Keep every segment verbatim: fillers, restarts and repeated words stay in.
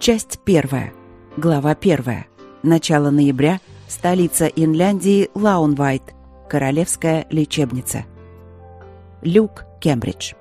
Часть первая. Глава первая. Начало ноября. Столица Инляндии Лаунвайт. Королевская лечебница. Люк, Кембридж.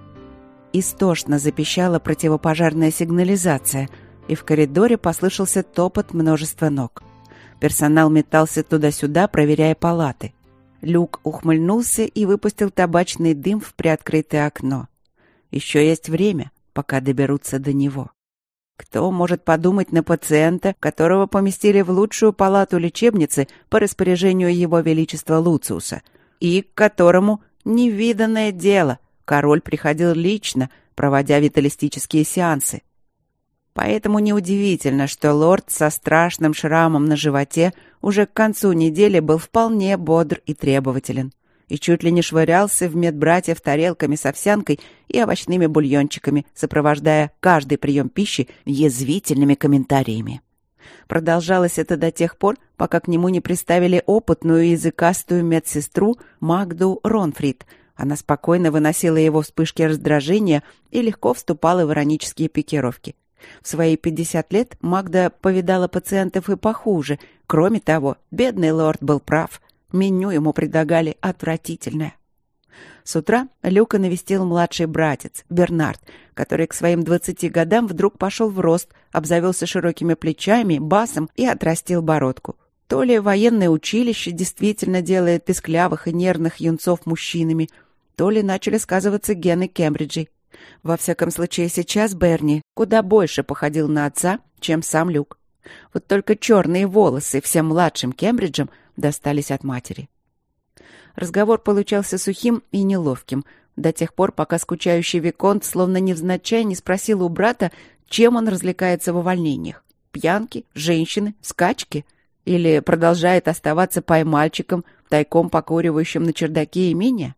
Истошно запищала противопожарная сигнализация, и в коридоре послышался топот множества ног. Персонал метался туда-сюда, проверяя палаты. Люк ухмыльнулся и выпустил табачный дым в приоткрытое окно. Еще есть время, пока доберутся до него. Кто может подумать на пациента, которого поместили в лучшую палату лечебницы по распоряжению его величества Луциуса, и к которому невиданное дело король приходил лично, проводя виталистические сеансы. Поэтому неудивительно, что лорд со страшным шрамом на животе уже к концу недели был вполне бодр и требователен, и чуть ли не швырялся в медбратьев тарелками с овсянкой и овощными бульончиками, сопровождая каждый прием пищи язвительными комментариями. Продолжалось это до тех пор, пока к нему не приставили опытную и языкастую медсестру Магду Ронфрид. Она спокойно выносила его вспышки раздражения и легко вступала в иронические пикировки. В свои пятьдесят лет Магда повидала пациентов и похуже. Кроме того, бедный лорд был прав. Меню ему предлагали отвратительное. С утра Люка навестил младший братец, Бернард, который к своим двадцати годам вдруг пошел в рост, обзавелся широкими плечами, басом и отрастил бородку. То ли военное училище действительно делает писклявых и нервных юнцов мужчинами, то ли начали сказываться гены Кембриджей. Во всяком случае, сейчас Берни куда больше походил на отца, чем сам Люк. Вот только черные волосы всем младшим Кембриджам достались от матери. Разговор получался сухим и неловким, до тех пор, пока скучающий виконт словно невзначай не спросил у брата, чем он развлекается в увольнениях. Пьянки, женщины, скачки? Или продолжает оставаться поймальчиком, тайком покуривающим на чердаке имения?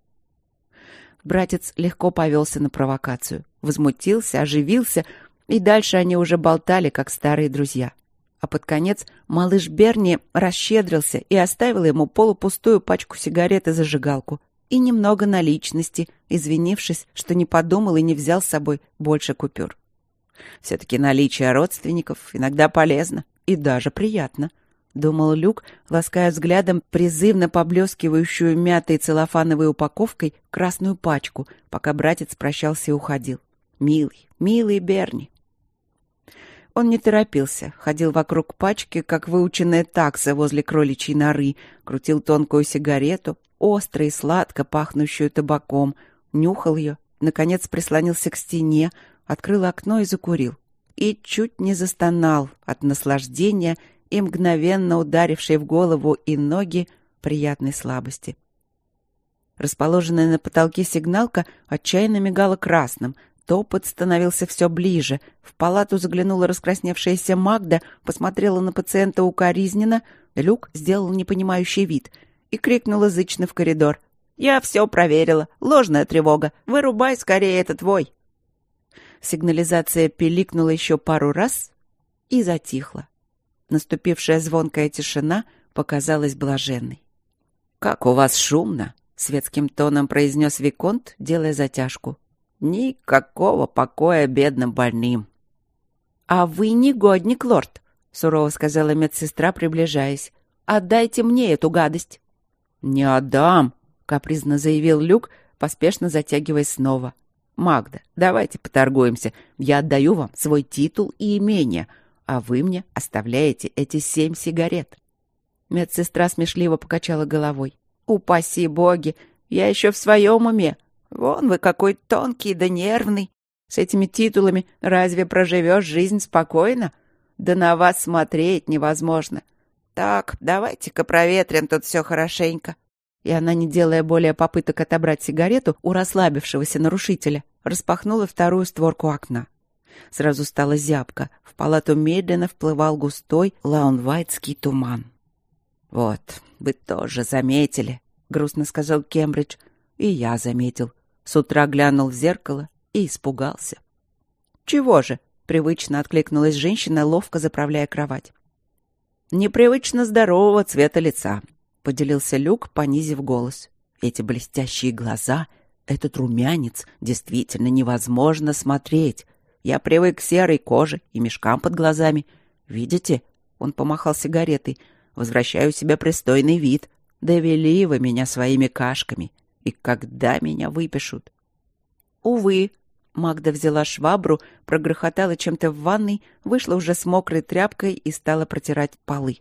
Братец легко повелся на провокацию, возмутился, оживился, и дальше они уже болтали, как старые друзья. А под конец малыш Берни расщедрился и оставил ему полупустую пачку сигарет и зажигалку, и немного наличности, извинившись, что не подумал и не взял с собой больше купюр. Все-таки наличие родственников иногда полезно и даже приятно, думал Люк, лаская взглядом призывно поблескивающую мятой целлофановой упаковкой красную пачку, пока братец прощался и уходил. Милый, милый Берни. Он не торопился, ходил вокруг пачки, как выученная такса возле кроличьей норы, крутил тонкую сигарету, остро и сладко пахнущую табаком, нюхал ее, наконец прислонился к стене, открыл окно и закурил. И чуть не застонал от наслаждения и мгновенно ударившей в голову и ноги приятной слабости. Расположенная на потолке сигналка отчаянно мигала красным, топот становился все ближе. В палату заглянула раскрасневшаяся Магда, посмотрела на пациента укоризненно. Люк сделал непонимающий вид и крикнул язычно в коридор. «Я все проверила. Ложная тревога. Вырубай скорее этот вой!» Сигнализация пиликнула еще пару раз и затихла. Наступившая звонкая тишина показалась блаженной. «Как у вас шумно!» — светским тоном произнес виконт, делая затяжку. «Никакого покоя бедным больным». «А вы негодник, лорд», — сурово сказала медсестра, приближаясь. «Отдайте мне эту гадость». «Не отдам», — капризно заявил Люк, поспешно затягиваясь снова. «Магда, давайте поторгуемся. Я отдаю вам свой титул и имение, а вы мне оставляете эти семь сигарет». Медсестра смешливо покачала головой. «Упаси боги, я еще в своем уме. Вон вы какой тонкий да нервный. С этими титулами разве проживешь жизнь спокойно? Да на вас смотреть невозможно. Так, давайте-ка проветрим тут все хорошенько». И она, не делая более попыток отобрать сигарету у расслабившегося нарушителя, распахнула вторую створку окна. Сразу стало зябко. В палату медленно вплывал густой лаунвайтский туман. «Вот, вы тоже заметили», — грустно сказал Кембридж. «И я заметил. С утра глянул в зеркало и испугался». «Чего же?» — привычно откликнулась женщина, ловко заправляя кровать. «Непривычно здорового цвета лица», — поделился Люк, понизив голос. «Эти блестящие глаза, этот румянец, действительно невозможно смотреть. Я привык к серой коже и мешкам под глазами. Видите?» — он помахал сигаретой. «Возвращаю себе пристойный вид. Довели вы меня своими кашками. И когда меня выпишут?» «Увы». Магда взяла швабру, прогрохотала чем-то в ванной, вышла уже с мокрой тряпкой и стала протирать полы.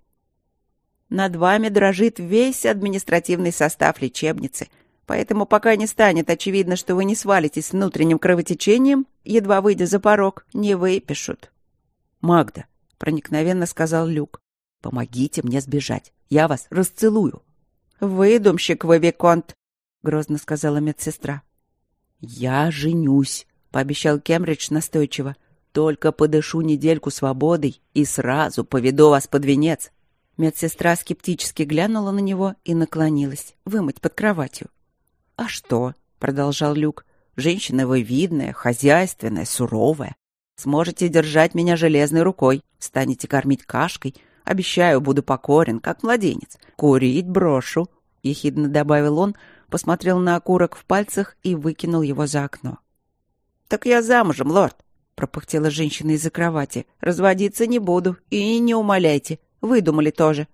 «Над вами дрожит весь административный состав лечебницы, поэтому пока не станет очевидно, что вы не свалитесь с внутренним кровотечением, едва выйдя за порог, не выпишут». «Магда», — проникновенно сказал Люк, — «помогите мне сбежать, я вас расцелую». «Выдумщик вы, виконт», — грозно сказала медсестра. «Я женюсь», — пообещал Кембридж настойчиво. «Только подышу недельку свободой и сразу поведу вас под венец». Медсестра скептически глянула на него и наклонилась, вымыть под кроватью. «А что?» — продолжал Люк. «Женщина вы видная, хозяйственная, суровая. Сможете держать меня железной рукой, станете кормить кашкой. Обещаю, буду покорен, как младенец. Курить брошу», — ехидно добавил он, посмотрел на окурок в пальцах и выкинул его за окно. «Так я замужем, лорд», — пропыхтела женщина из-за кровати. «Разводиться не буду, и не умоляйте. Выдумали тоже».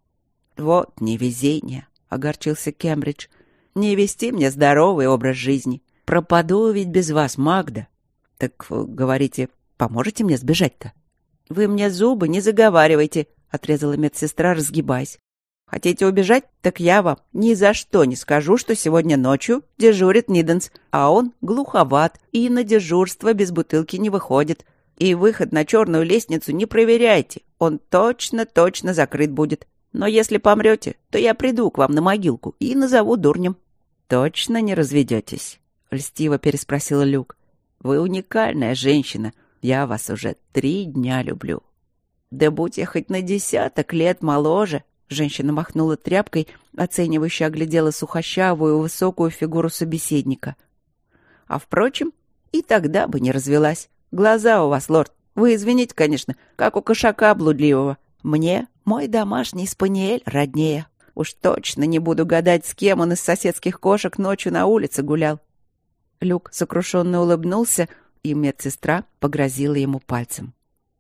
«Вот невезение», — огорчился Кембридж. «Не вести мне здоровый образ жизни. Пропаду ведь без вас, Магда. Так, говорите, поможете мне сбежать-то?» «Вы мне зубы не заговаривайте», — отрезала медсестра, разгибаясь. «Хотите убежать? Так я вам ни за что не скажу, что сегодня ночью дежурит Ниденс, а он глуховат и на дежурство без бутылки не выходит. И выход на черную лестницу не проверяйте, он точно-точно закрыт будет. Но если помрете, то я приду к вам на могилку и назову дурнем». «Точно не разведетесь?» — льстиво переспросил Люк. «Вы уникальная женщина, я вас уже три дня люблю». «Да будь я хоть на десяток лет моложе», — женщина махнула тряпкой, оценивающе оглядела сухощавую высокую фигуру собеседника. «А впрочем, и тогда бы не развелась. Глаза у вас, лорд, вы извините, конечно, как у кошака блудливого. Мне мой домашний спаниель роднее. Уж точно не буду гадать, с кем он из соседских кошек ночью на улице гулял». Люк сокрушенно улыбнулся, и медсестра погрозила ему пальцем.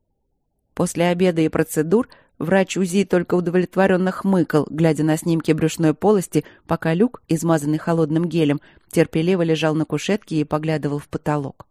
После обеда и процедур врач УЗИ только удовлетворенно хмыкал, глядя на снимки брюшной полости, пока Люк, измазанный холодным гелем, терпеливо лежал на кушетке и поглядывал в потолок.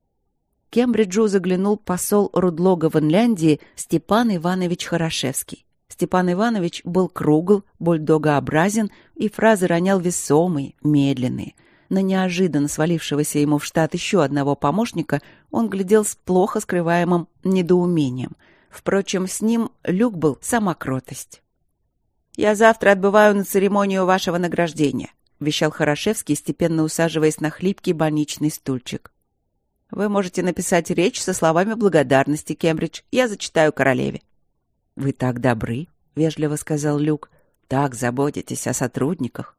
К Кембриджу заглянул посол Рудлога в Инляндии Степан Иванович Хорошевский. Степан Иванович был кругл, бульдогообразен и фразы ронял весомые, медленные. На неожиданно свалившегося ему в штат еще одного помощника он глядел с плохо скрываемым недоумением. Впрочем, с ним Люк был сама кротость. «Я завтра отбываю на церемонию вашего награждения», — вещал Хорошевский, степенно усаживаясь на хлипкий больничный стульчик. «Вы можете написать речь со словами благодарности, Кембридж. Я зачитаю королеве». «Вы так добры», — вежливо сказал Люк. «Так заботитесь о сотрудниках».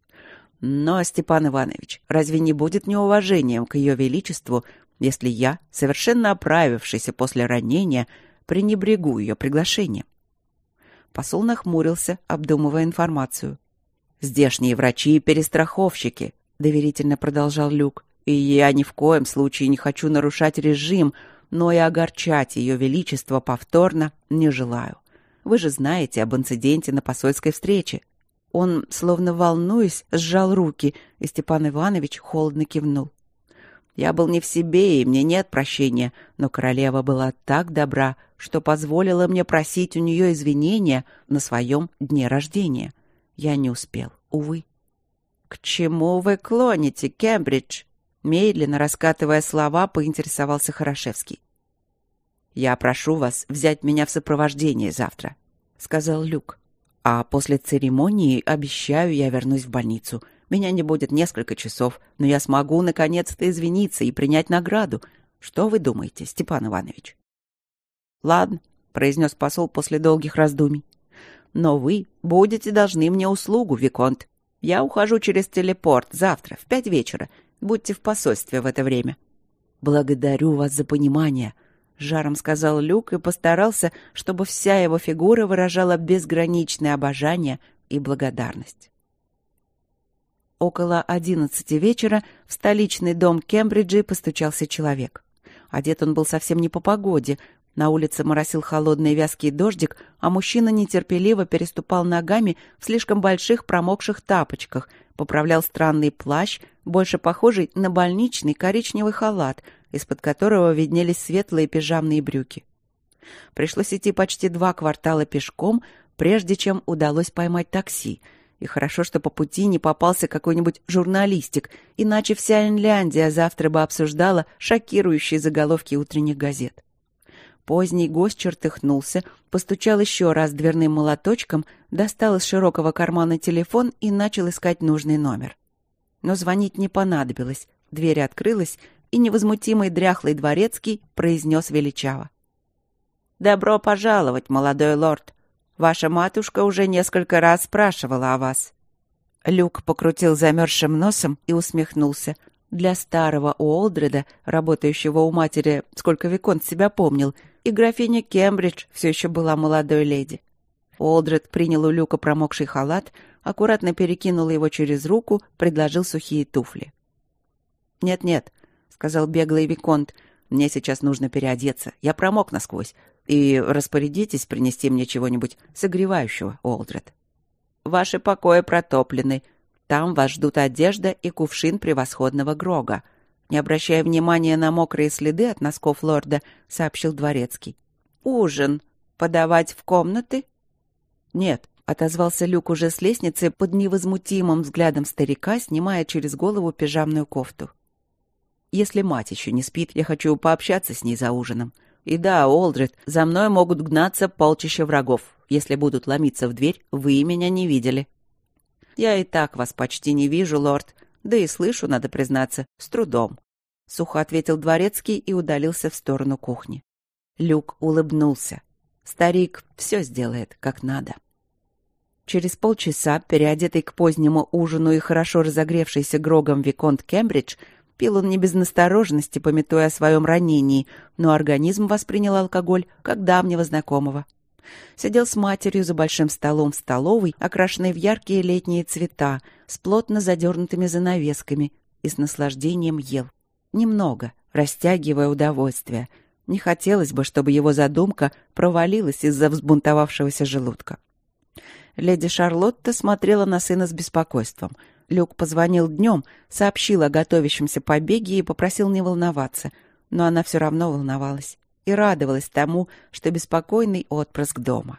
«Но, Степан Иванович, разве не будет неуважением к ее величеству, если я, совершенно оправившийся после ранения, пренебрегу ее приглашением?» Посол нахмурился, обдумывая информацию. «Здешние врачи и перестраховщики», — доверительно продолжал Люк. «И я ни в коем случае не хочу нарушать режим, но и огорчать ее величество повторно не желаю. Вы же знаете об инциденте на посольской встрече». Он, словно волнуясь, сжал руки, и Степан Иванович холодно кивнул. «Я был не в себе, и мне нет прощения, но королева была так добра, что позволила мне просить у нее извинения на своем дне рождения. Я не успел, увы». «К чему вы клоните, Кембридж?» Медленно раскатывая слова, поинтересовался Хорошевский. «Я прошу вас взять меня в сопровождение завтра», — сказал Люк. «А после церемонии, обещаю, я вернусь в больницу. Меня не будет несколько часов, но я смогу наконец-то извиниться и принять награду. Что вы думаете, Степан Иванович?» «Ладно», — произнес посол после долгих раздумий. «Но вы будете должны мне услугу, виконт. Я ухожу через телепорт завтра в пять вечера. Будьте в посольстве в это время». «Благодарю вас за понимание», — жаром сказал Люк и постарался, чтобы вся его фигура выражала безграничное обожание и благодарность. Около одиннадцати вечера в столичный дом Кембриджа постучался человек. Одет он был совсем не по погоде. На улице моросил холодный вязкий дождик, а мужчина нетерпеливо переступал ногами в слишком больших промокших тапочках, поправлял странный плащ, больше похожий на больничный коричневый халат, из-под которого виднелись светлые пижамные брюки. Пришлось идти почти два квартала пешком, прежде чем удалось поймать такси. И хорошо, что по пути не попался какой-нибудь журналистик, иначе вся Инляндия завтра бы обсуждала шокирующие заголовки утренних газет. Поздний гость чертыхнулся, постучал еще раз дверным молоточком, достал из широкого кармана телефон и начал искать нужный номер. Но звонить не понадобилось. Дверь открылась, и невозмутимый дряхлый дворецкий произнес величаво: «Добро пожаловать, молодой лорд. Ваша матушка уже несколько раз спрашивала о вас». Люк покрутил замерзшим носом и усмехнулся. Для старого Уолдреда, работающего у матери, сколько Виконт себя помнил, и графиня Кембридж все еще была молодой леди. Уолдред принял у Люка промокший халат, аккуратно перекинул его через руку, предложил сухие туфли. «Нет-нет», — сказал беглый Виконт, — «мне сейчас нужно переодеться. Я промок насквозь. И распорядитесь принести мне чего-нибудь согревающего, Уолдред. Ваши покои протоплены. Там вас ждут одежда и кувшин превосходного грога. Не обращая внимания на мокрые следы от носков лорда, сообщил дворецкий. Ужин подавать в комнаты? Нет, отозвался Люк уже с лестницы под невозмутимым взглядом старика, снимая через голову пижамную кофту. Если мать еще не спит, я хочу пообщаться с ней за ужином. И да, Уолдред, за мной могут гнаться полчища врагов. Если будут ломиться в дверь, вы меня не видели. Я и так вас почти не вижу, лорд. Да и слышу, надо признаться, с трудом. Сухо ответил дворецкий и удалился в сторону кухни. Люк улыбнулся. Старик все сделает, как надо. Через полчаса, переодетый к позднему ужину и хорошо разогревшийся грогом Виконт Кембридж, пил он не без настороженности, памятуя о своем ранении, но организм воспринял алкоголь как давнего знакомого. Сидел с матерью за большим столом в столовой, окрашенной в яркие летние цвета, с плотно задернутыми занавесками, и с наслаждением ел. Немного, растягивая удовольствие. Не хотелось бы, чтобы его задумка провалилась из-за взбунтовавшегося желудка. Леди Шарлотта смотрела на сына с беспокойством. Люк позвонил днем, сообщил о готовящемся побеге и попросил не волноваться, но она все равно волновалась и радовалась тому, что беспокойный отпрыск дома.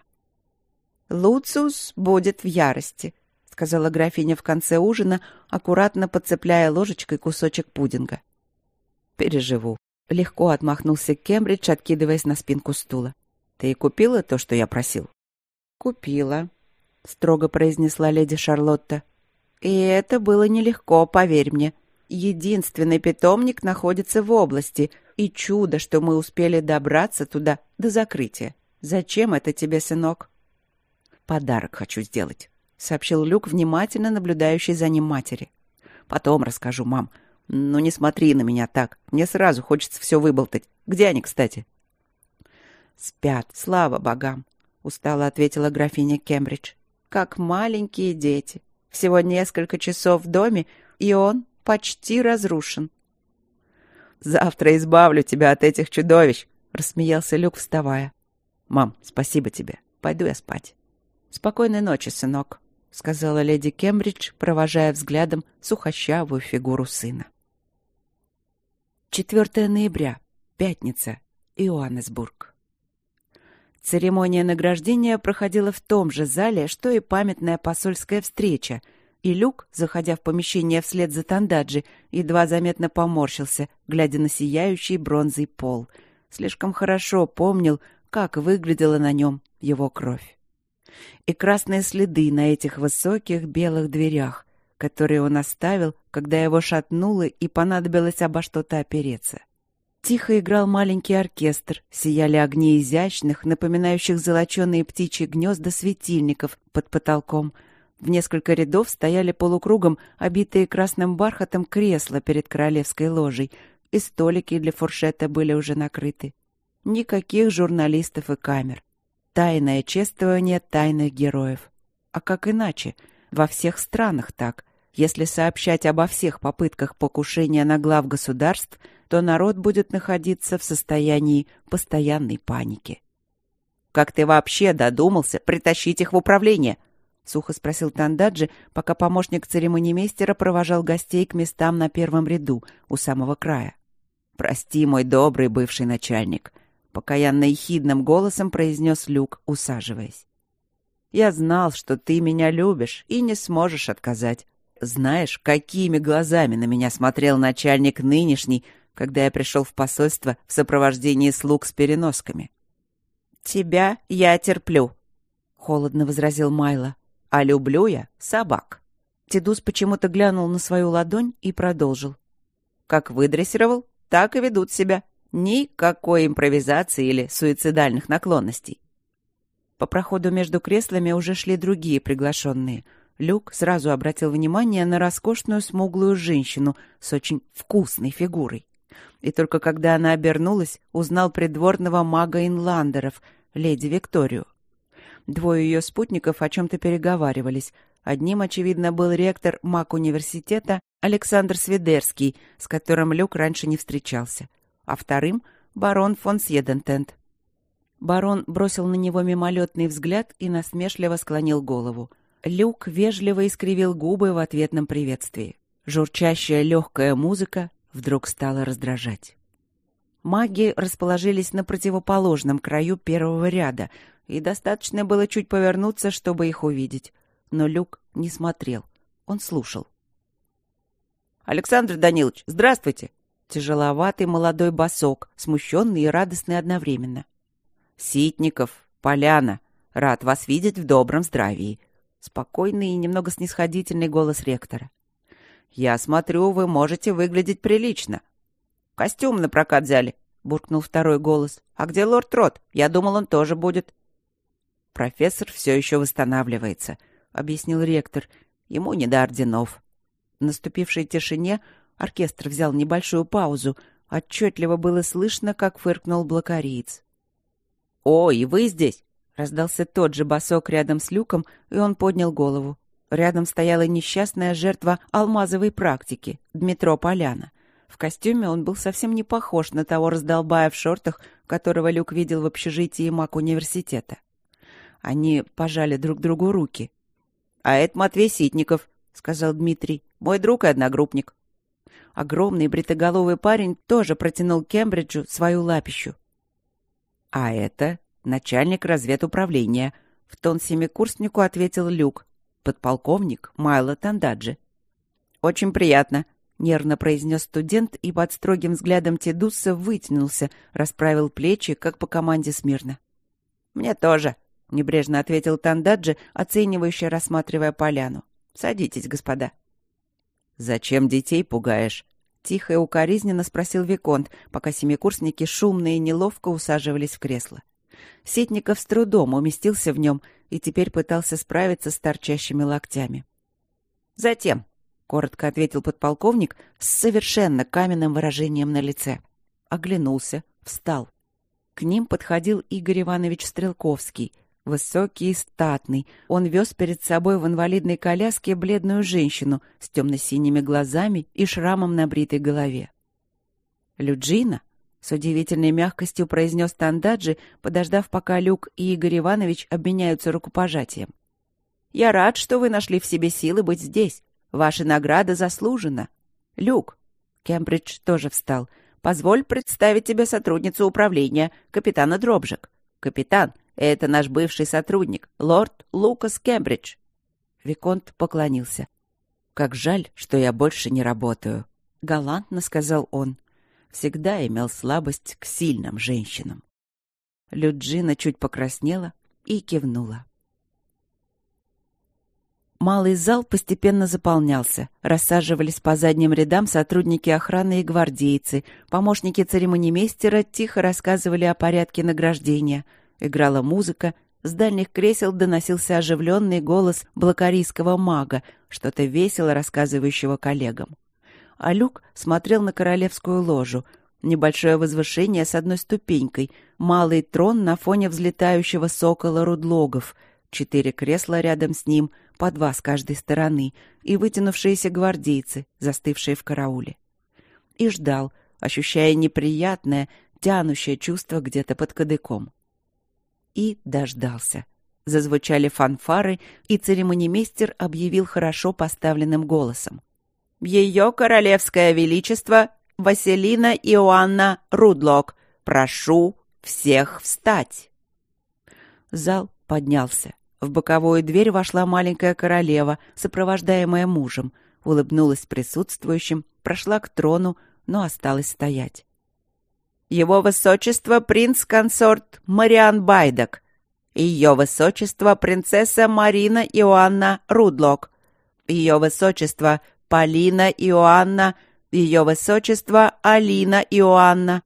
«Луциус будет в ярости», — сказала графиня в конце ужина, аккуратно подцепляя ложечкой кусочек пудинга. «Переживу», — легко отмахнулся Кембридж, откидываясь на спинку стула. «Ты купила то, что я просил?» «Купила», — строго произнесла леди Шарлотта. «И это было нелегко, поверь мне. Единственный питомник находится в области, и чудо, что мы успели добраться туда до закрытия. Зачем это тебе, сынок?» «Подарок хочу сделать», — сообщил Люк, внимательно наблюдающий за ним матери. «Потом расскажу, мам. Ну, не смотри на меня так. Мне сразу хочется все выболтать. Где они, кстати?» «Спят, слава богам», — устало ответила графиня Кембридж. «Как маленькие дети. Всего несколько часов в доме, и он почти разрушен». «Завтра избавлю тебя от этих чудовищ», — рассмеялся Люк, вставая. «Мам, спасибо тебе. Пойду я спать». «Спокойной ночи, сынок», — сказала леди Кембридж, провожая взглядом сухощавую фигуру сына. четвёртого ноября. Пятница. Йоаннесбург. Церемония награждения проходила в том же зале, что и памятная посольская встреча, и Люк, заходя в помещение вслед за Тандаджи, едва заметно поморщился, глядя на сияющий бронзой пол. Слишком хорошо помнил, как выглядела на нем его кровь. И красные следы на этих высоких белых дверях, которые он оставил, когда его шатнуло и понадобилось обо что-то опереться. Тихо играл маленький оркестр, сияли огни изящных, напоминающих золоченые птичьи гнезда светильников под потолком. В несколько рядов стояли полукругом обитые красным бархатом кресла перед королевской ложей, и столики для фуршета были уже накрыты. Никаких журналистов и камер. Тайное чествование тайных героев. А как иначе? Во всех странах так. Если сообщать обо всех попытках покушения на глав государств, то народ будет находиться в состоянии постоянной паники. «Как ты вообще додумался притащить их в управление?» — сухо спросил Тандаджи, пока помощник церемонимейстера провожал гостей к местам на первом ряду, у самого края. «Прости, мой добрый бывший начальник», — покаянно-ехидным голосом произнес Люк, усаживаясь. «Я знал, что ты меня любишь и не сможешь отказать. Знаешь, какими глазами на меня смотрел начальник нынешний, когда я пришел в посольство в сопровождении слуг с переносками?» «Тебя я терплю», — холодно возразил Майло. «А люблю я собак». Тедус почему-то глянул на свою ладонь и продолжил. «Как выдрессировал, так и ведут себя. Никакой импровизации или суицидальных наклонностей». По проходу между креслами уже шли другие приглашенные. Люк сразу обратил внимание на роскошную смуглую женщину с очень вкусной фигурой. И только когда она обернулась, узнал придворного мага Инландеров, леди Викторию. Двое ее спутников о чем-то переговаривались. Одним, очевидно, был ректор маг-университета Александр Свидерский, с которым Люк раньше не встречался, а вторым — барон фон Сьедентент. Барон бросил на него мимолетный взгляд и насмешливо склонил голову. Люк вежливо искривил губы в ответном приветствии. Журчащая легкая музыка вдруг стала раздражать. Маги расположились на противоположном краю первого ряда, и достаточно было чуть повернуться, чтобы их увидеть. Но Люк не смотрел, он слушал. «Александр Данилович, здравствуйте!» Тяжеловатый молодой босок, смущенный и радостный одновременно. «Ситников, Поляна, рад вас видеть в добром здравии!» Спокойный и немного снисходительный голос ректора. «Я смотрю, вы можете выглядеть прилично». «Костюм на прокат взяли», — буркнул второй голос. «А где лорд Рот? Я думал, он тоже будет». «Профессор все еще восстанавливается», — объяснил ректор. «Ему не до орденов». В наступившей тишине оркестр взял небольшую паузу. Отчетливо было слышно, как фыркнул блокариец. «О, и вы здесь!» — раздался тот же босок рядом с Люком, и он поднял голову. Рядом стояла несчастная жертва алмазовой практики, Дмитро Поляна. В костюме он был совсем не похож на того раздолбая в шортах, которого Люк видел в общежитии маг-университета. Они пожали друг другу руки. «А это Матвей Ситников», — сказал Дмитрий, — «мой друг и одногруппник». Огромный бритоголовый парень тоже протянул Кембриджу свою лапищу. «А это начальник разведуправления», — в тон семикурснику ответил Люк. «Подполковник Майло Тандаджи». «Очень приятно», — нервно произнес студент и под строгим взглядом Тедуса вытянулся, расправил плечи, как по команде смирно. «Мне тоже», — небрежно ответил Тандаджи, оценивающе рассматривая поляну. «Садитесь, господа». «Зачем детей пугаешь?» — тихо и укоризненно спросил виконт, пока семикурсники шумно и неловко усаживались в кресло. Ситников с трудом уместился в нем и теперь пытался справиться с торчащими локтями. «Затем», — коротко ответил подполковник с совершенно каменным выражением на лице. Оглянулся, встал. К ним подходил Игорь Иванович Стрелковский, высокий и статный. Он вез перед собой в инвалидной коляске бледную женщину с темно-синими глазами и шрамом на бритой голове. «Люджина?» — с удивительной мягкостью произнес Тандаджи, подождав, пока Люк и Игорь Иванович обменяются рукопожатием. «Я рад, что вы нашли в себе силы быть здесь. Ваша награда заслужена. Люк», — Кембридж тоже встал, — «позволь представить тебе сотрудницу управления, капитана Дробжек. Капитан, это наш бывший сотрудник, лорд Лукас Кембридж». Виконт поклонился. «Как жаль, что я больше не работаю», — галантно сказал он. Всегда имел слабость к сильным женщинам. Люджина чуть покраснела и кивнула. Малый зал постепенно заполнялся. Рассаживались по задним рядам сотрудники охраны и гвардейцы. Помощники церемонимейстера тихо рассказывали о порядке награждения. Играла музыка. С дальних кресел доносился оживленный голос блокарийского мага, что-то весело рассказывающего коллегам. А Люк смотрел на королевскую ложу. Небольшое возвышение с одной ступенькой, малый трон на фоне взлетающего сокола Рудлогов, четыре кресла рядом с ним, по два с каждой стороны, и вытянувшиеся гвардейцы, застывшие в карауле. И ждал, ощущая неприятное, тянущее чувство где-то под кадыком. И дождался. Зазвучали фанфары, и церемонимейстер объявил хорошо поставленным голосом: «Ее королевское величество Василина Иоанна Рудлок, прошу всех встать!» Зал поднялся. В боковую дверь вошла маленькая королева, сопровождаемая мужем, улыбнулась присутствующим, прошла к трону, но осталась стоять. «Его высочество принц-консорт Мариан Байдак, ее высочество принцесса Марина Иоанна Рудлок, ее высочество Полина Иоанна, ее высочество Алина Иоанна».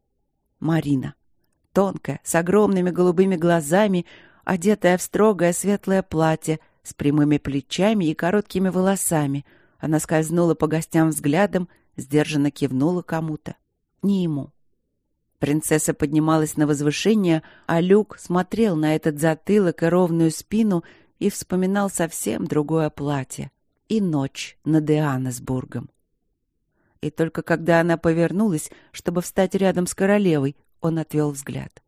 Марина. Тонкая, с огромными голубыми глазами, одетая в строгое светлое платье, с прямыми плечами и короткими волосами. Она скользнула по гостям взглядом, сдержанно кивнула кому-то. Не ему. Принцесса поднималась на возвышение, а Люк смотрел на этот затылок и ровную спину и вспоминал совсем другое платье. И ночь над Иоаннесбургом. И только когда она повернулась, чтобы встать рядом с королевой, он отвел взгляд.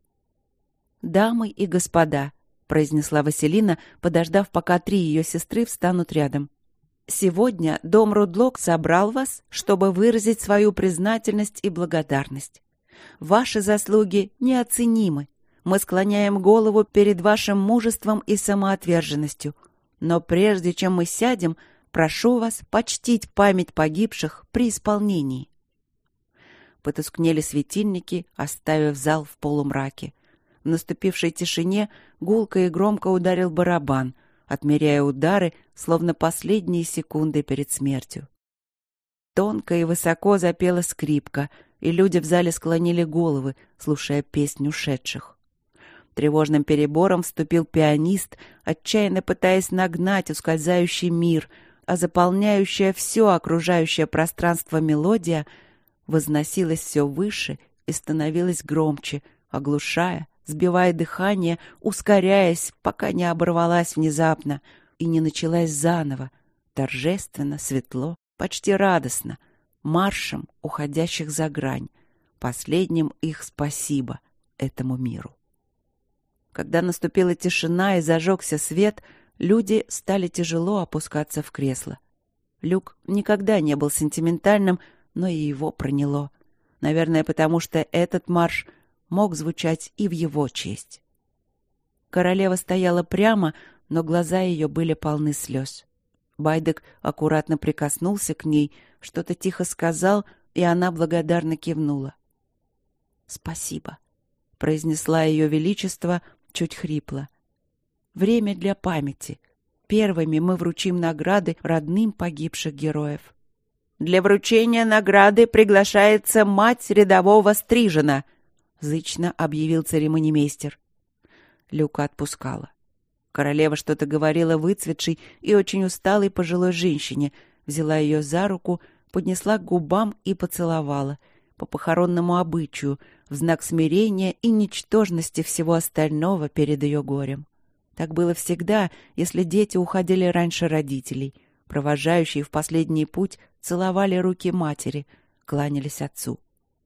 «Дамы и господа», — произнесла Василина, подождав, пока три ее сестры встанут рядом. «Сегодня дом Рудлок собрал вас, чтобы выразить свою признательность и благодарность. Ваши заслуги неоценимы. Мы склоняем голову перед вашим мужеством и самоотверженностью. Но прежде чем мы сядем, прошу вас почтить память погибших при исполнении». Потускнели светильники, оставив зал в полумраке. В наступившей тишине гулко и громко ударил барабан, отмеряя удары, словно последние секунды перед смертью. Тонко и высоко запела скрипка, и люди в зале склонили головы, слушая песнь ушедших. Тревожным перебором вступил пианист, отчаянно пытаясь нагнать ускользающий мир, а заполняющая все окружающее пространство мелодия возносилась все выше и становилась громче, оглушая, сбивая дыхание, ускоряясь, пока не оборвалась внезапно и не началась заново, торжественно, светло, почти радостно, маршем уходящих за грань, последним их спасибо этому миру. Когда наступила тишина и зажегся свет, люди стали тяжело опускаться в кресла. Люк никогда не был сентиментальным, но и его проняло. Наверное, потому что этот марш мог звучать и в его честь. Королева стояла прямо, но глаза ее были полны слез. Байдак аккуратно прикоснулся к ней, что-то тихо сказал, и она благодарно кивнула. «Спасибо», — произнесла ее величество чуть хрипло. «Время для памяти. Первыми мы вручим награды родным погибших героев». «Для вручения награды приглашается мать рядового Стрижена», — зычно объявил церемонимейстер. Люка отпускала. Королева что-то говорила выцветшей и очень усталой пожилой женщине, взяла ее за руку, поднесла к губам и поцеловала, по похоронному обычаю, в знак смирения и ничтожности всего остального перед ее горем. Так было всегда, если дети уходили раньше родителей. Провожающие в последний путь целовали руки матери, кланялись отцу.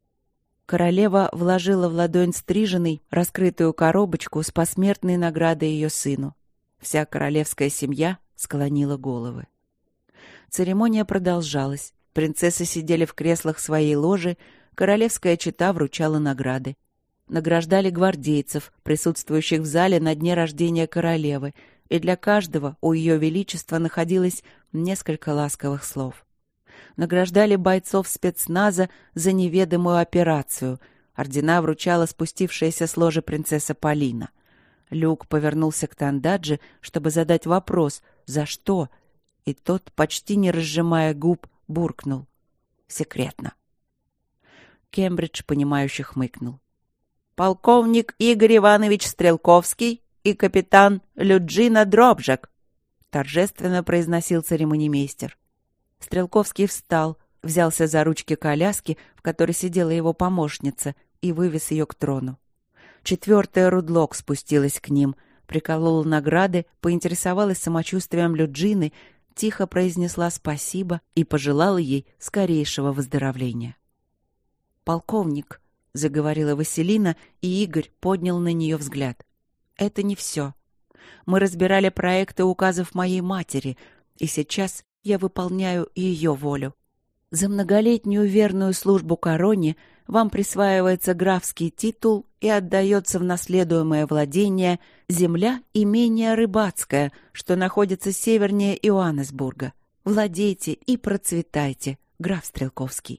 Королева вложила в ладонь Стриженой раскрытую коробочку с посмертной наградой ее сыну. Вся королевская семья склонила головы. Церемония продолжалась. Принцессы сидели в креслах своей ложи, королевская чета вручала награды. Награждали гвардейцев, присутствующих в зале на дне рождения королевы, и для каждого у ее величества находилось несколько ласковых слов. Награждали бойцов спецназа за неведомую операцию. Ордена вручала спустившаяся с ложи принцесса Полина. Люк повернулся к Тандаджи, чтобы задать вопрос «За что?», и тот, почти не разжимая губ, буркнул «Секретно». Кембридж, понимающе хмыкнул. «Полковник Игорь Иванович Стрелковский и капитан Люджина Дробжак», торжественно произносил церемонимейстер. Стрелковский встал, взялся за ручки коляски, в которой сидела его помощница, и вывез ее к трону. Четвертая Рудлок спустилась к ним, приколола награды, поинтересовалась самочувствием Люджины, тихо произнесла спасибо и пожелала ей скорейшего выздоровления. «Полковник», — заговорила Василина, и Игорь поднял на нее взгляд. «Это не все. Мы разбирали проекты указов моей матери, и сейчас я выполняю ее волю. За многолетнюю верную службу короне вам присваивается графский титул и отдается в наследуемое владение земля имение Рыбацкое, что находится севернее Иоаннесбурга. Владейте и процветайте, граф Стрелковский».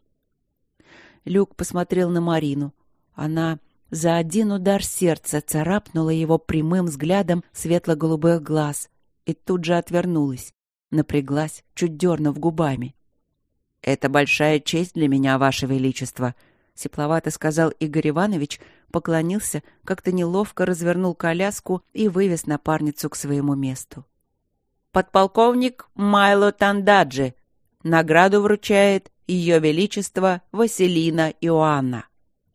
Люк посмотрел на Марину. Она за один удар сердца царапнула его прямым взглядом светло-голубых глаз и тут же отвернулась, напряглась, чуть дернув губами. «Это большая честь для меня, Ваше Величество», — сепловато сказал Игорь Иванович, поклонился, как-то неловко развернул коляску и вывез напарницу к своему месту. «Подполковник Майло Тандаджи. Награду вручает Ее Величество Василина Иоанна.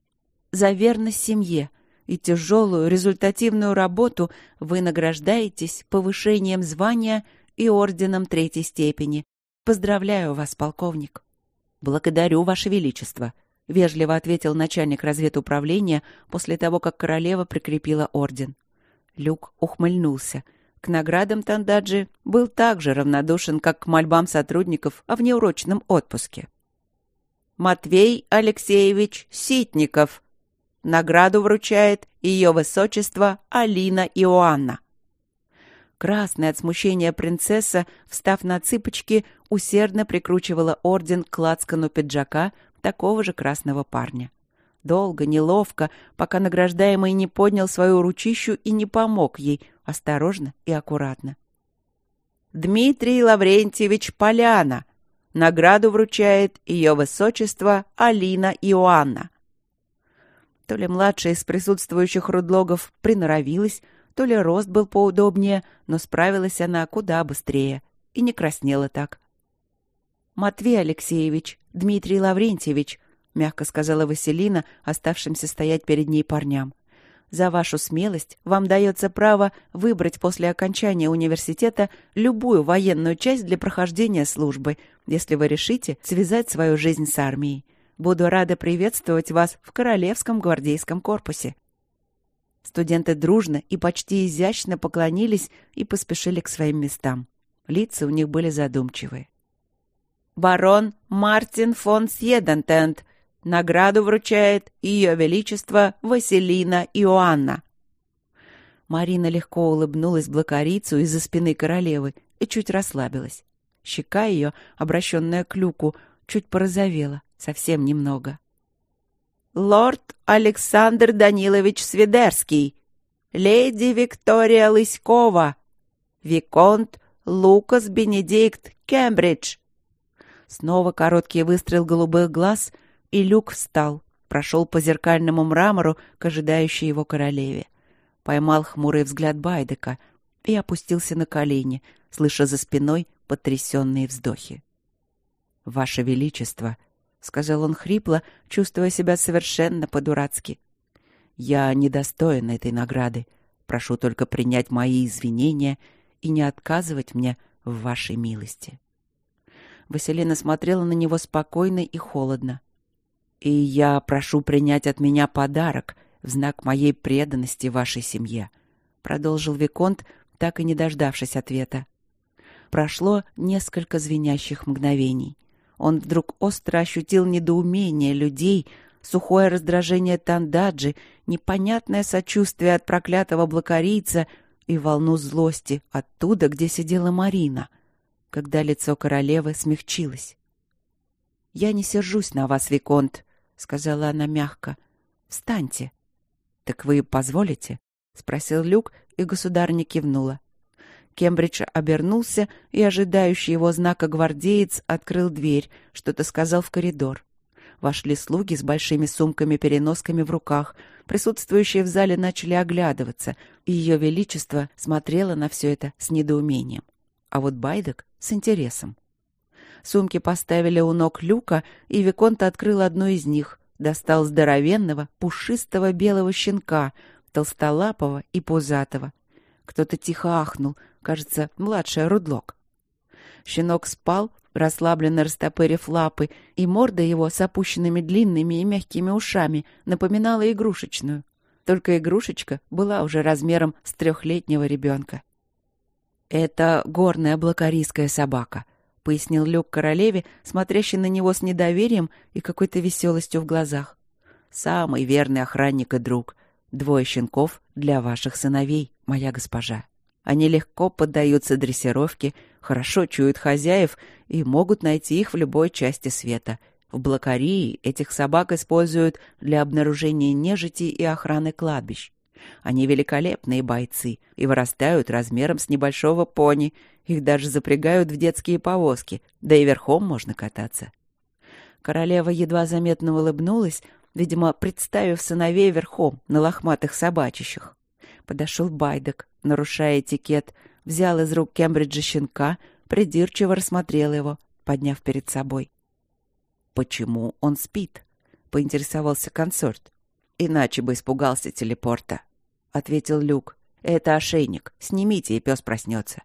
За верность семье и тяжелую результативную работу вы награждаетесь повышением звания и орденом третьей степени. Поздравляю вас, полковник». «Благодарю, Ваше Величество», — вежливо ответил начальник разведуправления после того, как королева прикрепила орден. Люк ухмыльнулся. К наградам Тандаджи был так же равнодушен, как к мольбам сотрудников о внеурочном отпуске. «Матвей Алексеевич Ситников. Награду вручает Ее Высочество Алина Иоанна». Красная от смущения принцесса, встав на цыпочки, усердно прикручивала орден к лацкану пиджака такого же красного парня. Долго, неловко, пока награждаемый не поднял свою ручищу и не помог ей, осторожно и аккуратно. «Дмитрий Лаврентьевич Поляна. Награду вручает Ее Высочество Алина Иоанна». То ли младшая из присутствующих рудлогов приноровилась, то ли рост был поудобнее, но справилась она куда быстрее и не краснела так. «Матвей Алексеевич, Дмитрий Лаврентьевич», — мягко сказала Василина, оставшимся стоять перед ней парням, «за вашу смелость вам дается право выбрать после окончания университета любую военную часть для прохождения службы, если вы решите связать свою жизнь с армией. Буду рада приветствовать вас в Королевском гвардейском корпусе». Студенты дружно и почти изящно поклонились и поспешили к своим местам. Лица у них были задумчивые. «Барон Мартин фон Сьедентент. Награду вручает Ее Величество Василина Иоанна». Марина легко улыбнулась блокарицу из-за спины королевы и чуть расслабилась. Щека ее, обращенная к Люку, чуть порозовела, совсем немного. «Лорд Александр Данилович Свидерский, леди Виктория Лыськова, виконт Лукас Бенедикт Кембридж». Снова короткий выстрел голубых глаз, и Люк встал, прошел по зеркальному мрамору к ожидающей его королеве. Поймал хмурый взгляд Байдека и опустился на колени, слыша за спиной потрясенные вздохи. «Ваше Величество», — сказал он хрипло, чувствуя себя совершенно по-дурацки, «я недостоин этой награды. Прошу только принять мои извинения и не отказывать мне в вашей милости». Василина смотрела на него спокойно и холодно. «И я прошу принять от меня подарок в знак моей преданности вашей семье», — продолжил виконт, так и не дождавшись ответа. Прошло несколько звенящих мгновений. Он вдруг остро ощутил недоумение людей, сухое раздражение Тандаджи, непонятное сочувствие от проклятого блокарийца и волну злости оттуда, где сидела Марина, когда лицо королевы смягчилось. «Я не сержусь на вас, виконт», — сказала она мягко. «Встаньте». «Так вы позволите?» — спросил Люк, и государыня кивнула. Кембридж обернулся, и ожидающий его знака гвардеец открыл дверь, что-то сказал в коридор. Вошли слуги с большими сумками-переносками в руках. Присутствующие в зале начали оглядываться, и Ее Величество смотрело на все это с недоумением. А вот Байдек — с интересом. Сумки поставили у ног Люка, и виконт открыл одну из них, достал здоровенного, пушистого белого щенка, толстолапого и пузатого. Кто-то тихо ахнул, кажется, младший Рудлок. Щенок спал, расслабленно растопырив лапы, и морда его с опущенными длинными и мягкими ушами напоминала игрушечную. Только игрушечка была уже размером с трехлетнего ребенка. «Это горная блокарийская собака», — пояснил Люк королеве, смотрящей на него с недоверием и какой-то веселостью в глазах. «Самый верный охранник и друг. Двое щенков для ваших сыновей, моя госпожа. Они легко поддаются дрессировке, хорошо чуют хозяев и могут найти их в любой части света. В Блокарии этих собак используют для обнаружения нежити и охраны кладбищ. Они великолепные бойцы и вырастают размером с небольшого пони. Их даже запрягают в детские повозки, да и верхом можно кататься». Королева едва заметно улыбнулась, видимо, представив сыновей верхом на лохматых собачищах. Подошел Байдек, нарушая этикет, взял из рук Кембриджа щенка, придирчиво рассмотрел его, подняв перед собой. «Почему он спит?» — поинтересовался консорт. «Иначе бы испугался телепорта», — ответил Люк. «Это ошейник. Снимите, и пес проснется».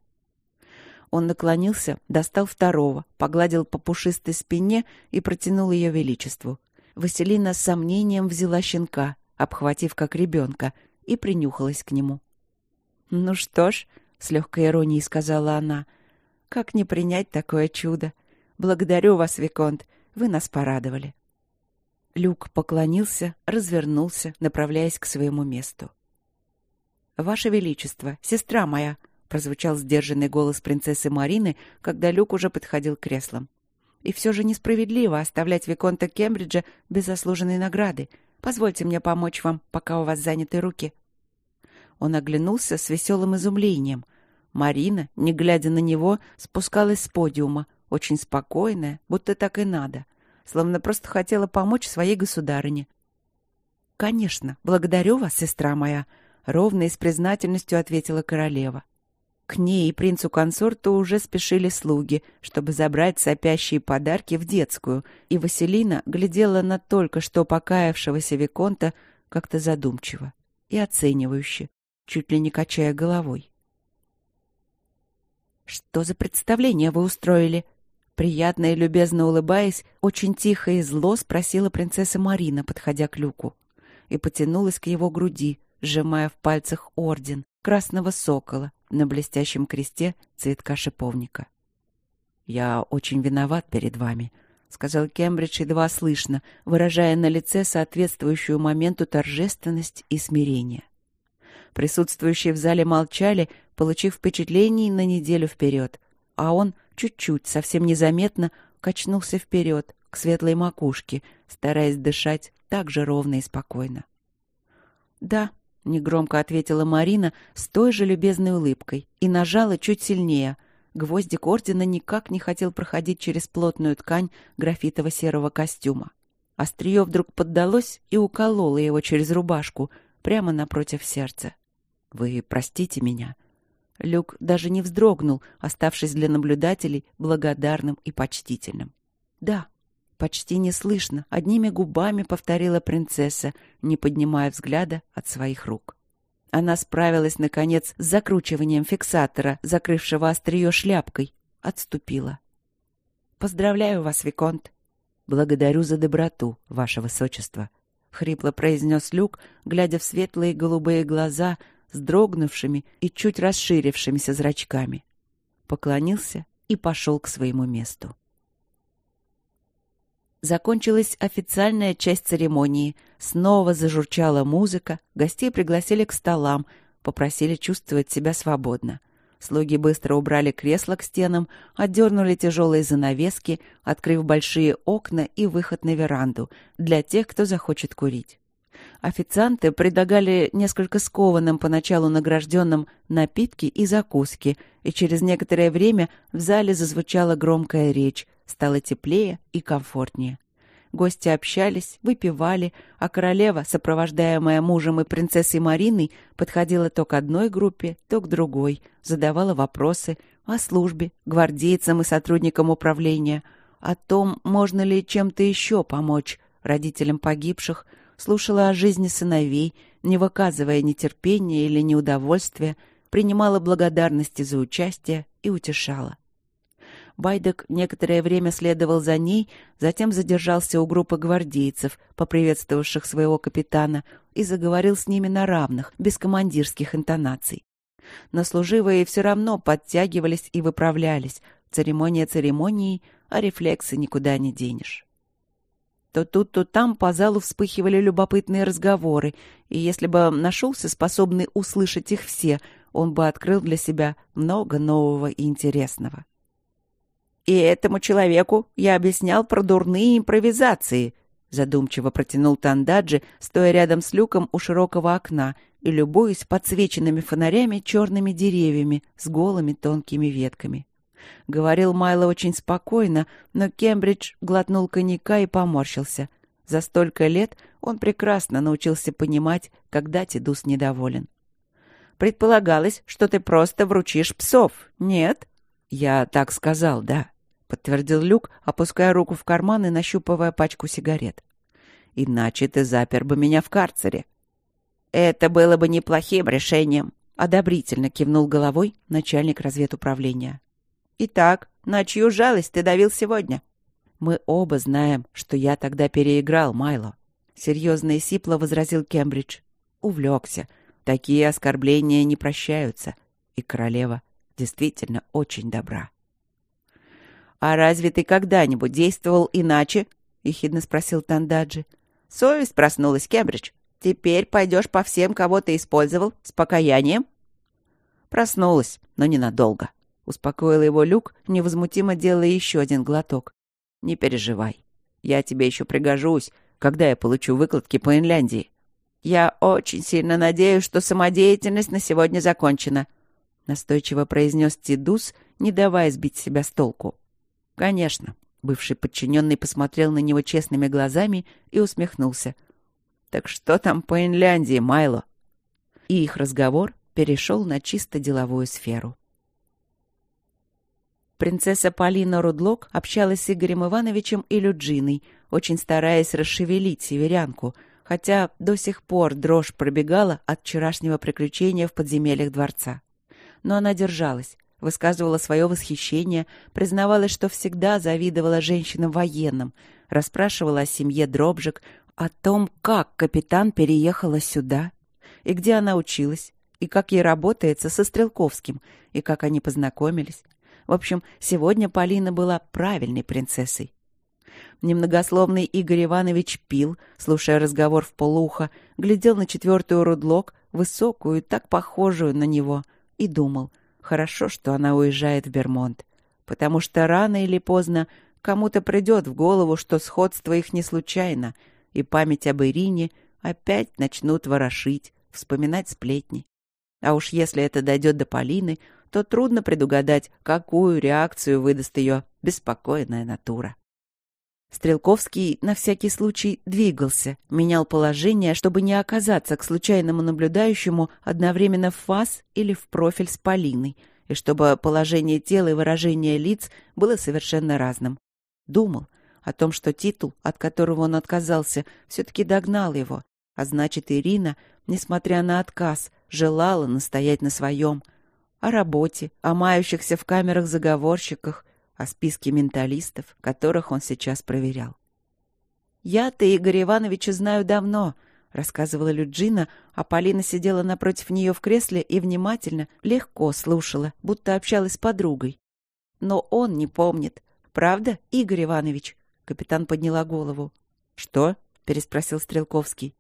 Он наклонился, достал второго, погладил по пушистой спине и протянул ее величеству. Василина с сомнением взяла щенка, обхватив как ребенка, и принюхалась к нему. «Ну что ж», — с легкой иронией сказала она, — «как не принять такое чудо? Благодарю вас, виконт, вы нас порадовали». Люк поклонился, развернулся, направляясь к своему месту. «Ваше Величество, сестра моя», — прозвучал сдержанный голос принцессы Марины, когда Люк уже подходил к креслам. «И все же несправедливо оставлять виконта Кембриджа без заслуженной награды. Позвольте мне помочь вам, пока у вас заняты руки». Он оглянулся с веселым изумлением. Марина, не глядя на него, спускалась с подиума, очень спокойная, будто так и надо, словно просто хотела помочь своей государыне. «Конечно, благодарю вас, сестра моя», — ровно и с признательностью ответила королева. К ней и принцу-консорту уже спешили слуги, чтобы забрать сопящие подарки в детскую, и Василина глядела на только что покаявшегося виконта как-то задумчиво и оценивающе, чуть ли не качая головой. «Что за представление вы устроили?» Приятно и любезно улыбаясь, очень тихо и зло спросила принцесса Марина, подходя к Люку, и потянулась к его груди, сжимая в пальцах орден красного сокола на блестящем кресте цветка шиповника. «Я очень виноват перед вами», — сказал Кембридж едва слышно, выражая на лице соответствующую моменту торжественность и смирение. Присутствующие в зале молчали, получив впечатлений на неделю вперед, а он чуть-чуть, совсем незаметно, качнулся вперед, к светлой макушке, стараясь дышать так же ровно и спокойно. «Да», — негромко ответила Марина с той же любезной улыбкой и нажала чуть сильнее. Гвоздик ордена никак не хотел проходить через плотную ткань графитово-серого костюма. Острие вдруг поддалось и укололо его через рубашку, прямо напротив сердца. «Вы простите меня». Люк даже не вздрогнул, оставшись для наблюдателей благодарным и почтительным. «Да», — почти неслышно, одними губами повторила принцесса, не поднимая взгляда от своих рук. Она справилась, наконец, с закручиванием фиксатора, закрывшего острие шляпкой, отступила. «Поздравляю вас, виконт». «Благодарю за доброту, ваше высочество», — хрипло произнес Люк, глядя в светлые голубые глаза с дрогнувшими и чуть расширившимися зрачками. Поклонился и пошел к своему месту. Закончилась официальная часть церемонии. Снова зажурчала музыка, гостей пригласили к столам, попросили чувствовать себя свободно. Слуги быстро убрали кресла к стенам, отдернули тяжелые занавески, открыв большие окна и выход на веранду для тех, кто захочет курить. Официанты предлагали несколько скованным поначалу награжденным напитки и закуски, и через некоторое время в зале зазвучала громкая речь, стало теплее и комфортнее. Гости общались, выпивали, а королева, сопровождаемая мужем и принцессой Мариной, подходила то к одной группе, то к другой, задавала вопросы о службе, гвардейцам и сотрудникам управления, о том, можно ли чем-то еще помочь родителям погибших, слушала о жизни сыновей, не выказывая нетерпения или неудовольствия, принимала благодарности за участие и утешала. Байдек некоторое время следовал за ней, затем задержался у группы гвардейцев, поприветствовавших своего капитана, и заговорил с ними на равных, без командирских интонаций. Но служивые все равно подтягивались и выправлялись. Церемония церемонией, а рефлексы никуда не денешь. То тут, то там по залу вспыхивали любопытные разговоры, и если бы нашелся способный услышать их все, он бы открыл для себя много нового и интересного. «И этому человеку я объяснял про дурные импровизации», задумчиво протянул Тандаджи, стоя рядом с люком у широкого окна и любуясь подсвеченными фонарями черными деревьями с голыми тонкими ветками. Говорил Майло очень спокойно, но Кембридж глотнул коньяка и поморщился. За столько лет он прекрасно научился понимать, когда Тидус недоволен. «Предполагалось, что ты просто вручишь псов, нет?» «Я так сказал, да», — подтвердил Люк, опуская руку в карман и нащупывая пачку сигарет. «Иначе ты запер бы меня в карцере». «Это было бы неплохим решением», — одобрительно кивнул головой начальник разведуправления. «Итак, на чью жалость ты давил сегодня?» «Мы оба знаем, что я тогда переиграл Майло», — серьезно и сипло возразил Кембридж. «Увлекся. Такие оскорбления не прощаются. И королева действительно очень добра». «А разве ты когда-нибудь действовал иначе?» — ехидно спросил Тандаджи. «Совесть проснулась, Кембридж. Теперь пойдешь по всем, кого ты использовал, с покаянием?» «Проснулась, но ненадолго», — успокоил его Люк, невозмутимо делая еще один глоток. «Не переживай. Я тебе еще пригожусь, когда я получу выкладки по Инляндии». «Я очень сильно надеюсь, что самодеятельность на сегодня закончена», — настойчиво произнес Тидус, не давая сбить себя с толку. «Конечно», — бывший подчиненный посмотрел на него честными глазами и усмехнулся. «Так что там по Инляндии, Майло?» И их разговор перешел на чисто деловую сферу. Принцесса Полина Рудлок общалась с Игорем Ивановичем и Люджиной, очень стараясь расшевелить северянку, хотя до сих пор дрожь пробегала от вчерашнего приключения в подземельях дворца. Но она держалась, высказывала свое восхищение, признавалась, что всегда завидовала женщинам военным, расспрашивала о семье Дробжик, о том, как капитан переехала сюда, и где она училась, и как ей работается со Стрелковским, и как они познакомились. В общем, сегодня Полина была правильной принцессой. Немногословный Игорь Иванович пил, слушая разговор вполуха, глядел на четвертую Рудлок, высокую, так похожую на него, и думал, хорошо, что она уезжает в Бермонт, потому что рано или поздно кому-то придет в голову, что сходство их не случайно, и память об Ирине опять начнут ворошить, вспоминать сплетни. А уж если это дойдет до Полины, то трудно предугадать, какую реакцию выдаст ее беспокойная натура. Стрелковский на всякий случай двигался, менял положение, чтобы не оказаться к случайному наблюдающему одновременно в фас или в профиль с Полиной, и чтобы положение тела и выражение лиц было совершенно разным. Думал о том, что титул, от которого он отказался, все-таки догнал его, а значит, Ирина, несмотря на отказ, желала настоять на своем. О работе, о мающихся в камерах заговорщиках, о списке менталистов, которых он сейчас проверял. «Я-то Игоря Ивановича знаю давно», — рассказывала Люджина, а Полина сидела напротив нее в кресле и внимательно, легко слушала, будто общалась с подругой. «Но он не помнит. Правда, Игорь Иванович?» Капитан подняла голову. «Что?» — переспросил Стрелковский.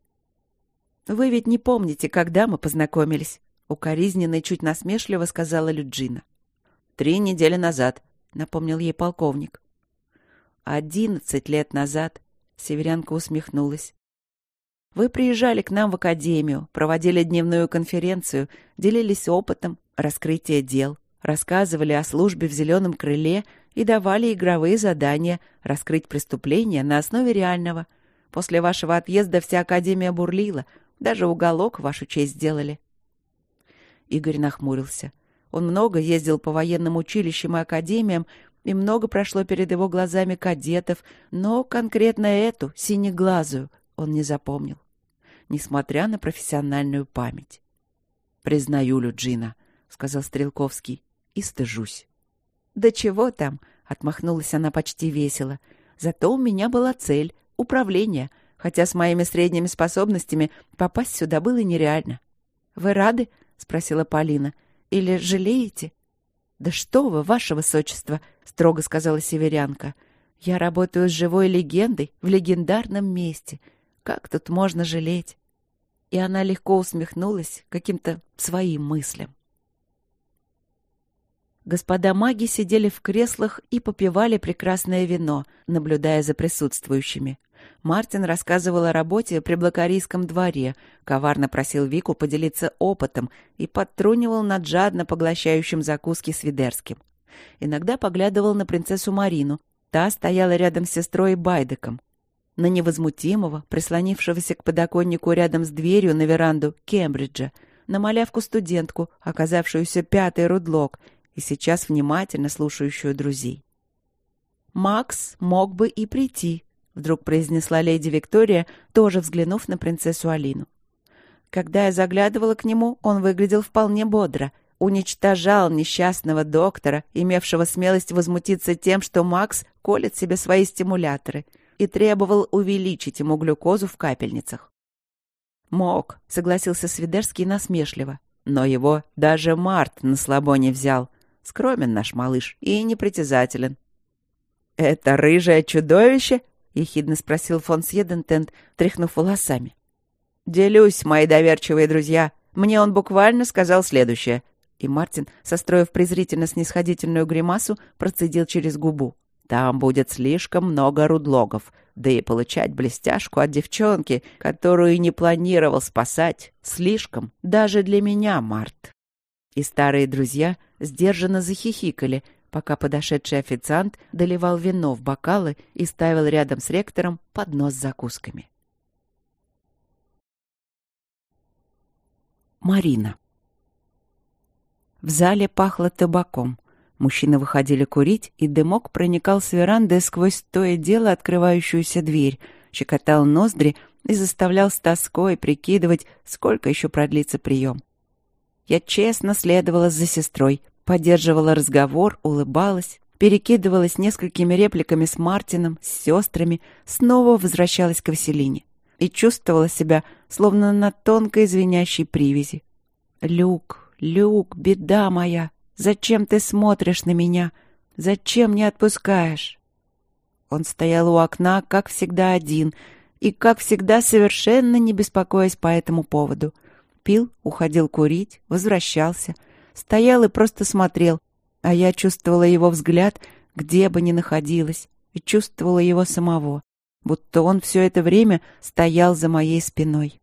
«Вы ведь не помните, когда мы познакомились?» Укоризненно и чуть насмешливо сказала Люджина. «Три недели назад», — напомнил ей полковник. «Одиннадцать лет назад», — северянка усмехнулась. «Вы приезжали к нам в академию, проводили дневную конференцию, делились опытом, раскрытие дел, рассказывали о службе в «Зеленом крыле» и давали игровые задания раскрыть преступления на основе реального. После вашего отъезда вся академия бурлила, даже уголок в вашу честь сделали». Игорь нахмурился. Он много ездил по военным училищам и академиям, и много прошло перед его глазами кадетов, но конкретно эту, синеглазую, он не запомнил, несмотря на профессиональную память. «Признаю, Люджина», — сказал Стрелковский, — «и стыжусь». «Да чего там?» — отмахнулась она почти весело. «Зато у меня была цель — управление, хотя с моими средними способностями попасть сюда было нереально». «Вы рады?» — спросила Полина. «Или жалеете?» «Да что вы, ваше высочество!» — строго сказала северянка. «Я работаю с живой легендой в легендарном месте. Как тут можно жалеть?» И она легко усмехнулась каким-то своим мыслям. Господа маги сидели в креслах и попивали прекрасное вино, наблюдая за присутствующими. Мартин рассказывал о работе при Блакарийском дворе, коварно просил Вику поделиться опытом и подтрунивал над жадно поглощающим закуски Свидерским. Иногда поглядывал на принцессу Марину. Та стояла рядом с сестрой и Байдеком. На невозмутимого, прислонившегося к подоконнику рядом с дверью на веранду Кембриджа, на малявку-студентку, оказавшуюся пятой Рудлок, и сейчас внимательно слушающую друзей. «Макс мог бы и прийти», — вдруг произнесла леди Виктория, тоже взглянув на принцессу Алину. «Когда я заглядывала к нему, он выглядел вполне бодро, уничтожал несчастного доктора, имевшего смелость возмутиться тем, что Макс колет себе свои стимуляторы, и требовал увеличить ему глюкозу в капельницах». «Мог», — согласился Свидерский насмешливо, «но его даже Март на слабо не взял. Скромен наш малыш и непритязателен». «Это рыжее чудовище?» — ехидно спросил фон Сьедентент, тряхнув волосами. «Делюсь, мои доверчивые друзья. Мне он буквально сказал следующее». И Мартин, состроив презрительно-снисходительную гримасу, процедил через губу. «Там будет слишком много рудлогов, да и получать блестяшку от девчонки, которую не планировал спасать, слишком даже для меня, Март». И старые друзья сдержанно захихикали, пока подошедший официант доливал вино в бокалы и ставил рядом с ректором поднос с закусками. Марина. В зале пахло табаком. Мужчины выходили курить, и дымок проникал с веранды сквозь то и дело открывающуюся дверь, щекотал ноздри и заставлял с тоской прикидывать, сколько еще продлится прием. Я честно следовала за сестрой, поддерживала разговор, улыбалась, перекидывалась несколькими репликами с Мартином, с сестрами, снова возвращалась к Василине и чувствовала себя, словно на тонкой звенящей привязи. «Люк, Люк, беда моя! Зачем ты смотришь на меня? Зачем не отпускаешь?» Он стоял у окна, как всегда, один, и, как всегда, совершенно не беспокоясь по этому поводу. Пил, уходил курить, возвращался, стоял и просто смотрел, а я чувствовала его взгляд, где бы ни находилась, и чувствовала его самого, будто он все это время стоял за моей спиной.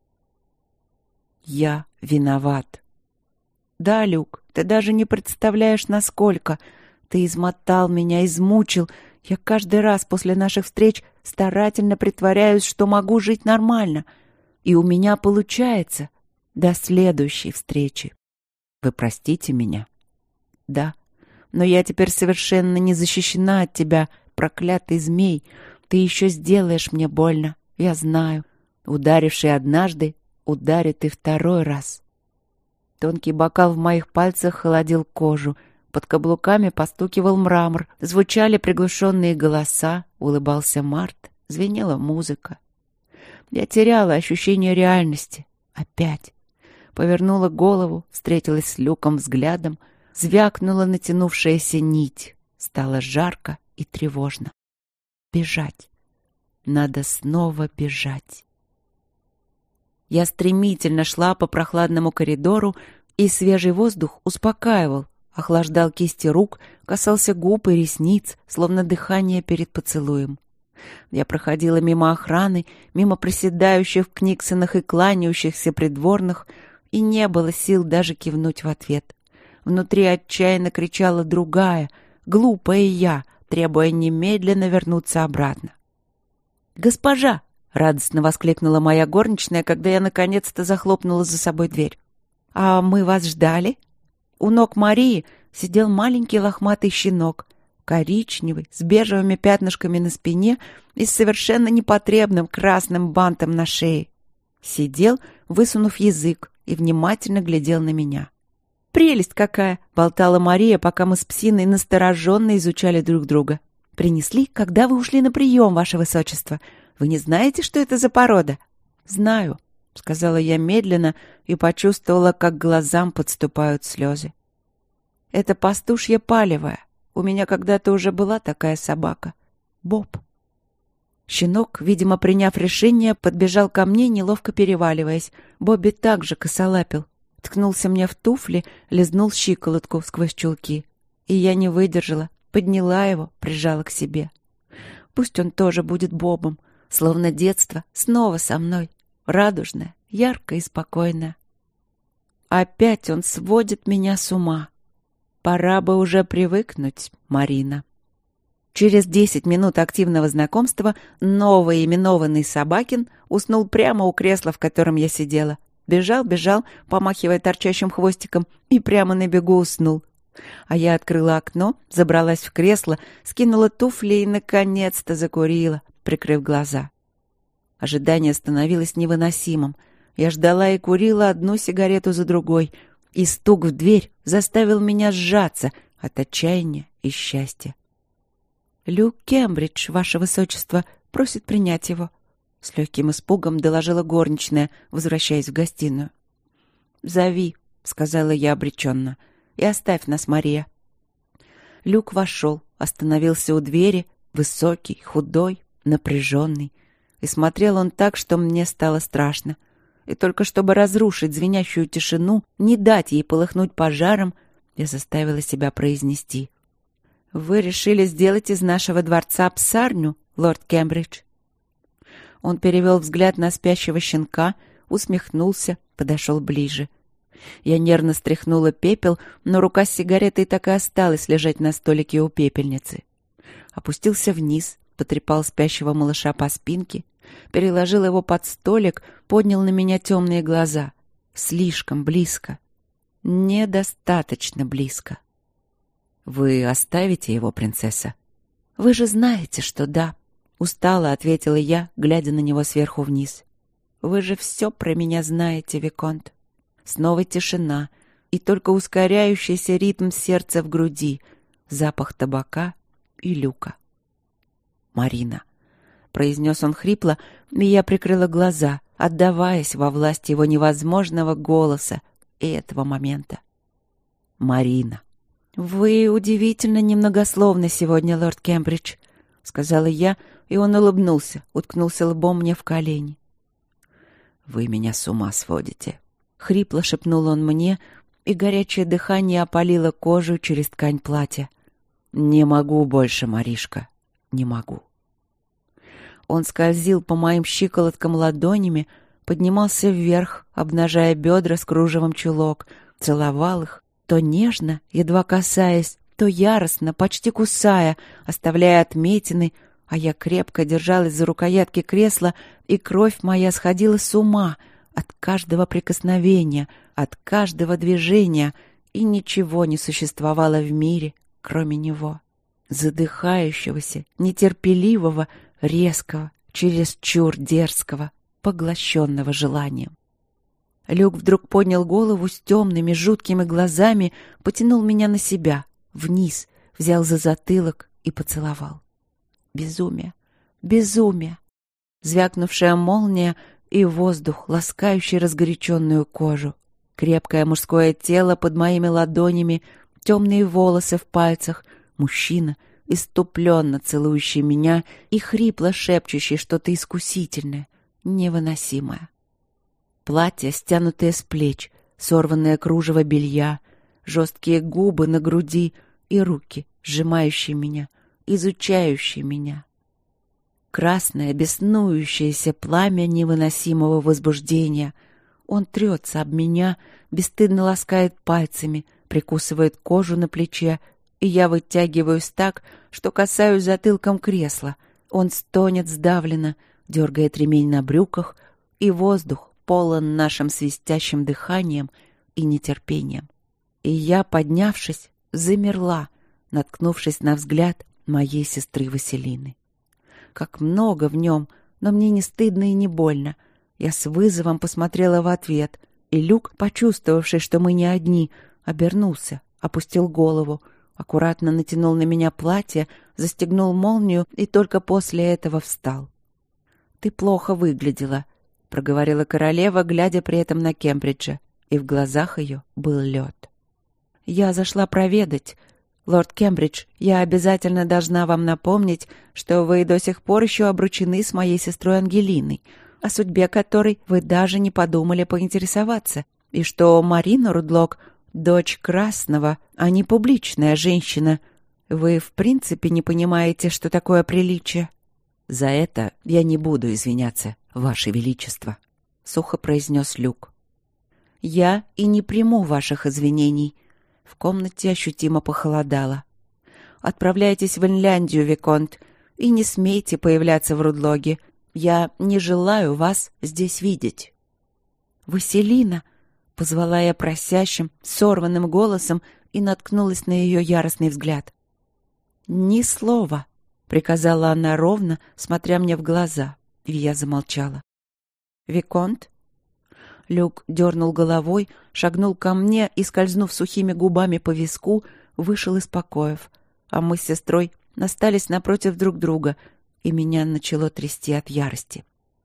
Я виноват. Да, Люк, ты даже не представляешь, насколько. Ты измотал меня, измучил. Я каждый раз после наших встреч старательно притворяюсь, что могу жить нормально. И у меня получается. До следующей встречи. Вы простите меня? Да. Но я теперь совершенно не защищена от тебя, проклятый змей. Ты еще сделаешь мне больно, я знаю. Ударивший однажды, ударит и второй раз. Тонкий бокал в моих пальцах холодил кожу. Под каблуками постукивал мрамор. Звучали приглушенные голоса. Улыбался Март. Звенела музыка. Я теряла ощущение реальности. Опять. Повернула голову, встретилась с Люком взглядом. Звякнула натянувшаяся нить. Стало жарко и тревожно. Бежать. Надо снова бежать. Я стремительно шла по прохладному коридору, и свежий воздух успокаивал, охлаждал кисти рук, касался губ и ресниц, словно дыхание перед поцелуем. Я проходила мимо охраны, мимо приседающих в книгсонах и кланяющихся придворных, и не было сил даже кивнуть в ответ. Внутри отчаянно кричала другая, глупая я, требуя немедленно вернуться обратно. «Госпожа!» — радостно воскликнула моя горничная, когда я наконец-то захлопнула за собой дверь. «А мы вас ждали?» У ног Марии сидел маленький лохматый щенок, коричневый, с бежевыми пятнышками на спине и с совершенно непотребным красным бантом на шее. Сидел, высунув язык, и внимательно глядел на меня. «Прелесть какая!» — болтала Мария, пока мы с Псиной настороженно изучали друг друга. «Принесли, когда вы ушли на прием, ваше высочество. Вы не знаете, что это за порода?» «Знаю», — сказала я медленно и почувствовала, как к глазам подступают слезы. «Это пастушья палевая. У меня когда-то уже была такая собака. Боб». Щенок, видимо, приняв решение, подбежал ко мне, неловко переваливаясь. Бобби также косолапил. Ткнулся мне в туфли, лизнул щиколотку сквозь чулки. И я не выдержала, подняла его, прижала к себе. Пусть он тоже будет Бобом, словно детство снова со мной, радужное, яркое и спокойное. Опять он сводит меня с ума. Пора бы уже привыкнуть, Марина. Через десять минут активного знакомства новый именованный Собакин уснул прямо у кресла, в котором я сидела. Бежал, бежал, помахивая торчащим хвостиком, и прямо на бегу уснул. А я открыла окно, забралась в кресло, скинула туфли и, наконец-то, закурила, прикрыв глаза. Ожидание становилось невыносимым. Я ждала и курила одну сигарету за другой, и стук в дверь заставил меня сжаться от отчаяния и счастья. «Люк Кембридж, ваше высочество, просит принять его», — с легким испугом доложила горничная, возвращаясь в гостиную. «Зови», — сказала я обреченно, — «и оставь нас, Мария». Люк вошел, остановился у двери, высокий, худой, напряженный, и смотрел он так, что мне стало страшно. И только чтобы разрушить звенящую тишину, не дать ей полыхнуть пожаром, я заставила себя произнести: «Вы решили сделать из нашего дворца псарню, лорд Кембридж?» Он перевел взгляд на спящего щенка, усмехнулся, подошел ближе. Я нервно стряхнула пепел, но рука с сигаретой так и осталась лежать на столике у пепельницы. Опустился вниз, потрепал спящего малыша по спинке, переложил его под столик, поднял на меня темные глаза. Слишком близко. Недостаточно близко. «Вы оставите его, принцесса?» «Вы же знаете, что да», — устало ответила я, глядя на него сверху вниз. «Вы же все про меня знаете, виконт». Снова тишина и только ускоряющийся ритм сердца в груди, запах табака и Люка. «Марина», — произнес он хрипло, и я прикрыла глаза, отдаваясь во власть его невозможного голоса и этого момента. «Марина». «Вы удивительно немногословны сегодня, лорд Кембридж», — сказала я, и он улыбнулся, уткнулся лбом мне в колени. «Вы меня с ума сводите», — хрипло шепнул он мне, и горячее дыхание опалило кожу через ткань платья. «Не могу больше, Маришка, не могу». Он скользил по моим щиколоткам ладонями, поднимался вверх, обнажая бедра с кружевом чулок, целовал их, то нежно, едва касаясь, то яростно, почти кусая, оставляя отметины, а я крепко держалась за рукоятки кресла, и кровь моя сходила с ума от каждого прикосновения, от каждого движения, и ничего не существовало в мире, кроме него. Задыхающегося, нетерпеливого, резкого, чересчур дерзкого, поглощенного желанием. Люк вдруг поднял голову с темными, жуткими глазами, потянул меня на себя, вниз, взял за затылок и поцеловал. Безумие, безумие! Звякнувшая молния и воздух, ласкающий разгоряченную кожу. Крепкое мужское тело под моими ладонями, темные волосы в пальцах, мужчина, иступленно целующий меня и хрипло шепчущий что-то искусительное, невыносимое. Платье, стянутое с плеч, сорванное кружево белья, жесткие губы на груди и руки, сжимающие меня, изучающие меня. Красное, беснующееся пламя невыносимого возбуждения. Он трется об меня, бесстыдно ласкает пальцами, прикусывает кожу на плече, и я вытягиваюсь так, что касаюсь затылком кресла. Он стонет сдавленно, дергает ремень на брюках, и воздух полон нашим свистящим дыханием и нетерпением. И я, поднявшись, замерла, наткнувшись на взгляд моей сестры Василины. Как много в нем, но мне не стыдно и не больно. Я с вызовом посмотрела в ответ, и Люк, почувствовавший, что мы не одни, обернулся, опустил голову, аккуратно натянул на меня платье, застегнул молнию и только после этого встал. «Ты плохо выглядела», — проговорила королева, глядя при этом на Кембриджа, и в глазах ее был лед. «Я зашла проведать. Лорд Кембридж, я обязательно должна вам напомнить, что вы до сих пор еще обручены с моей сестрой Ангелиной, о судьбе которой вы даже не подумали поинтересоваться, и что Марина Рудлок — дочь Красного, а не публичная женщина. Вы в принципе не понимаете, что такое приличие». «За это я не буду извиняться, Ваше Величество», — сухо произнес Люк. «Я и не приму ваших извинений». В комнате ощутимо похолодало. «Отправляйтесь в Инляндию, Виконт, и не смейте появляться в Рудлоге. Я не желаю вас здесь видеть». «Василина!» — позвала я просящим, сорванным голосом и наткнулась на ее яростный взгляд. «Ни слова!» — приказала она ровно, смотря мне в глаза, и я замолчала. «Виконт?» Люк дернул головой, шагнул ко мне и, скользнув сухими губами по виску, вышел из покоев, а мы с сестрой остались напротив друг друга, и меня начало трясти от ярости.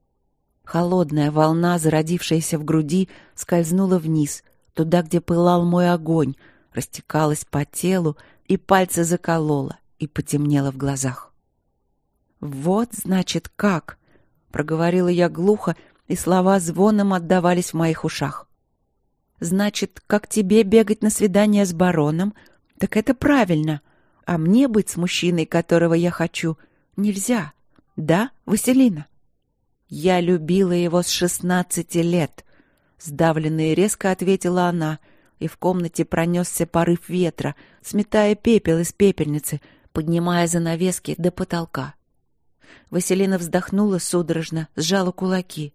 Холодная волна, зародившаяся в груди, скользнула вниз, туда, где пылал мой огонь, растекалась по телу, и пальцы заколола, и потемнело в глазах. «Вот, значит, как!» — проговорила я глухо, и слова звоном отдавались в моих ушах. «Значит, как тебе бегать на свидание с бароном? Так это правильно. А мне быть с мужчиной, которого я хочу, нельзя. Да, Василина?» «Я любила его с шестнадцати лет», — сдавленно и резко ответила она, и в комнате пронесся порыв ветра, сметая пепел из пепельницы, поднимая занавески до потолка. Василина вздохнула судорожно, сжала кулаки.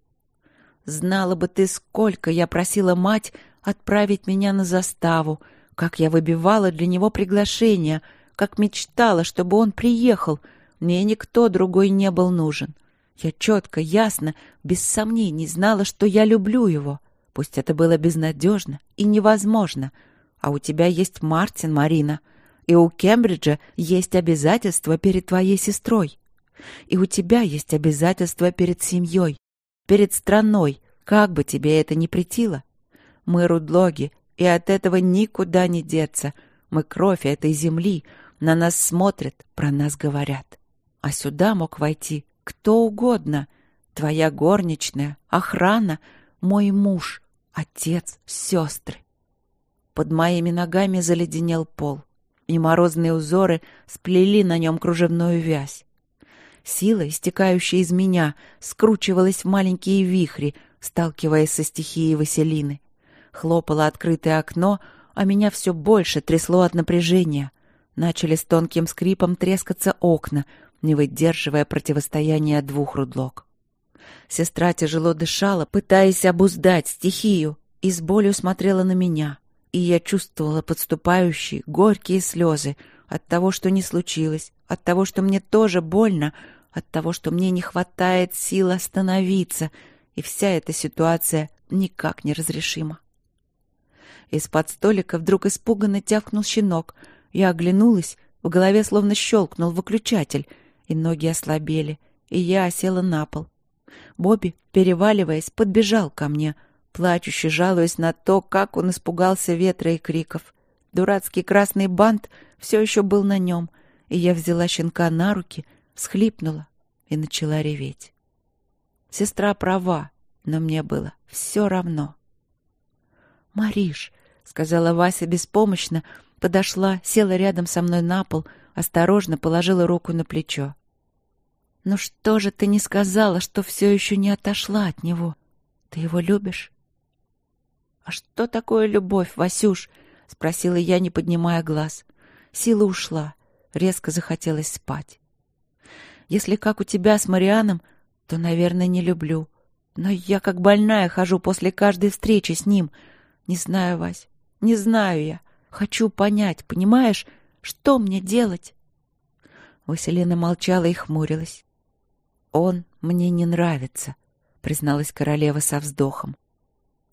«Знала бы ты, сколько я просила мать отправить меня на заставу, как я выбивала для него приглашение, как мечтала, чтобы он приехал. Мне никто другой не был нужен. Я четко, ясно, без сомнений знала, что я люблю его. Пусть это было безнадежно и невозможно. А у тебя есть Мартин, Марина, и у Кембриджа есть обязательства перед твоей сестрой. И у тебя есть обязательства перед семьей, перед страной, как бы тебе это ни претило. Мы рудлоги, и от этого никуда не деться. Мы кровь этой земли, на нас смотрят, про нас говорят. А сюда мог войти кто угодно. Твоя горничная, охрана, мой муж, отец, сестры». Под моими ногами заледенел пол, и морозные узоры сплели на нем кружевную вязь. Сила, истекающая из меня, скручивалась в маленькие вихри, сталкиваясь со стихией Василины. Хлопало открытое окно, а меня все больше трясло от напряжения. Начали с тонким скрипом трескаться окна, не выдерживая противостояния двух рудлок. Сестра тяжело дышала, пытаясь обуздать стихию, и с болью смотрела на меня, и я чувствовала подступающие горькие слезы от того, что не случилось, от того, что мне тоже больно, от того, что мне не хватает сил остановиться, и вся эта ситуация никак не разрешима. Из-под столика вдруг испуганно тявкнул щенок. Я оглянулась, в голове словно щелкнул выключатель, и ноги ослабели, и я осела на пол. Бобби, переваливаясь, подбежал ко мне, плачуще жалуясь на то, как он испугался ветра и криков. Дурацкий красный бант все еще был на нем, и я взяла щенка на руки, всхлипнула и начала реветь. Сестра права, но мне было все равно. «Мариш», — сказала Вася беспомощно, подошла, села рядом со мной на пол, осторожно положила руку на плечо. «Ну что же ты не сказала, что все еще не отошла от него? Ты его любишь?» «А что такое любовь, Васюш?» — спросила я, не поднимая глаз. Сила ушла, резко захотелось спать. «Если как у тебя с Марианом, то, наверное, не люблю. Но я как больная хожу после каждой встречи с ним. Не знаю, Вась, не знаю я. Хочу понять, понимаешь, что мне делать?» Василина молчала и хмурилась. «Он мне не нравится», — призналась королева со вздохом.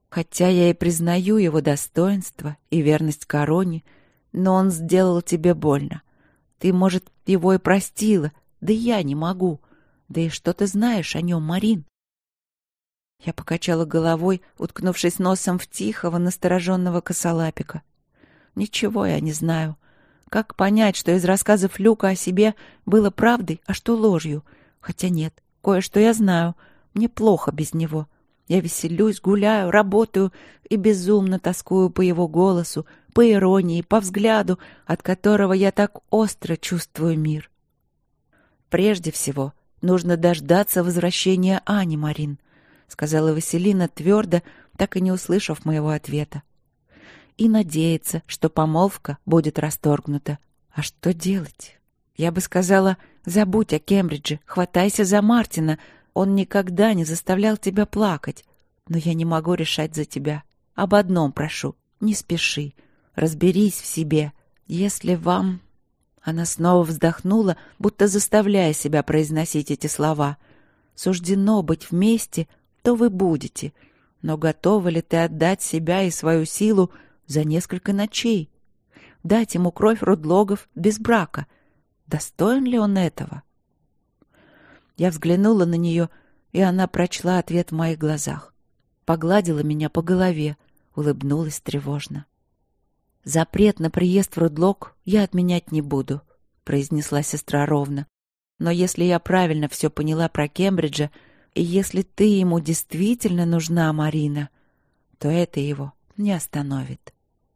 Хотя я и признаю его достоинство и верность короне, но он сделал тебе больно. Ты, может, его и простила, да я не могу. Да и что ты знаешь о нем, Марин?» Я покачала головой, уткнувшись носом в тихого, настороженного косолапика. «Ничего я не знаю. Как понять, что из рассказов Люка о себе было правдой, а что ложью? Хотя нет, кое-что я знаю. Мне плохо без него. Я веселюсь, гуляю, работаю и безумно тоскую по его голосу, по иронии, по взгляду, от которого я так остро чувствую мир. Прежде всего, нужно дождаться возвращения Ани, Марин», — сказала Василина твердо, так и не услышав моего ответа. «И надеяться, что помолвка будет расторгнута. А что делать? Я бы сказала, забудь о Кембридже, хватайся за Мартина. Он никогда не заставлял тебя плакать. Но я не могу решать за тебя. Об одном прошу, не спеши. Разберись в себе. Если вам...» Она снова вздохнула, будто заставляя себя произносить эти слова. «Суждено быть вместе, то вы будете. Но готова ли ты отдать себя и свою силу за несколько ночей? Дать ему кровь Рудлогов без брака? Достоин ли он этого?» Я взглянула на нее, и она прочла ответ в моих глазах. Погладила меня по голове, улыбнулась тревожно. «Запрет на приезд в Рудлог я отменять не буду», — произнесла сестра ровно. «Но если я правильно все поняла про Кембриджа, и если ты ему действительно нужна, Марина, то это его не остановит».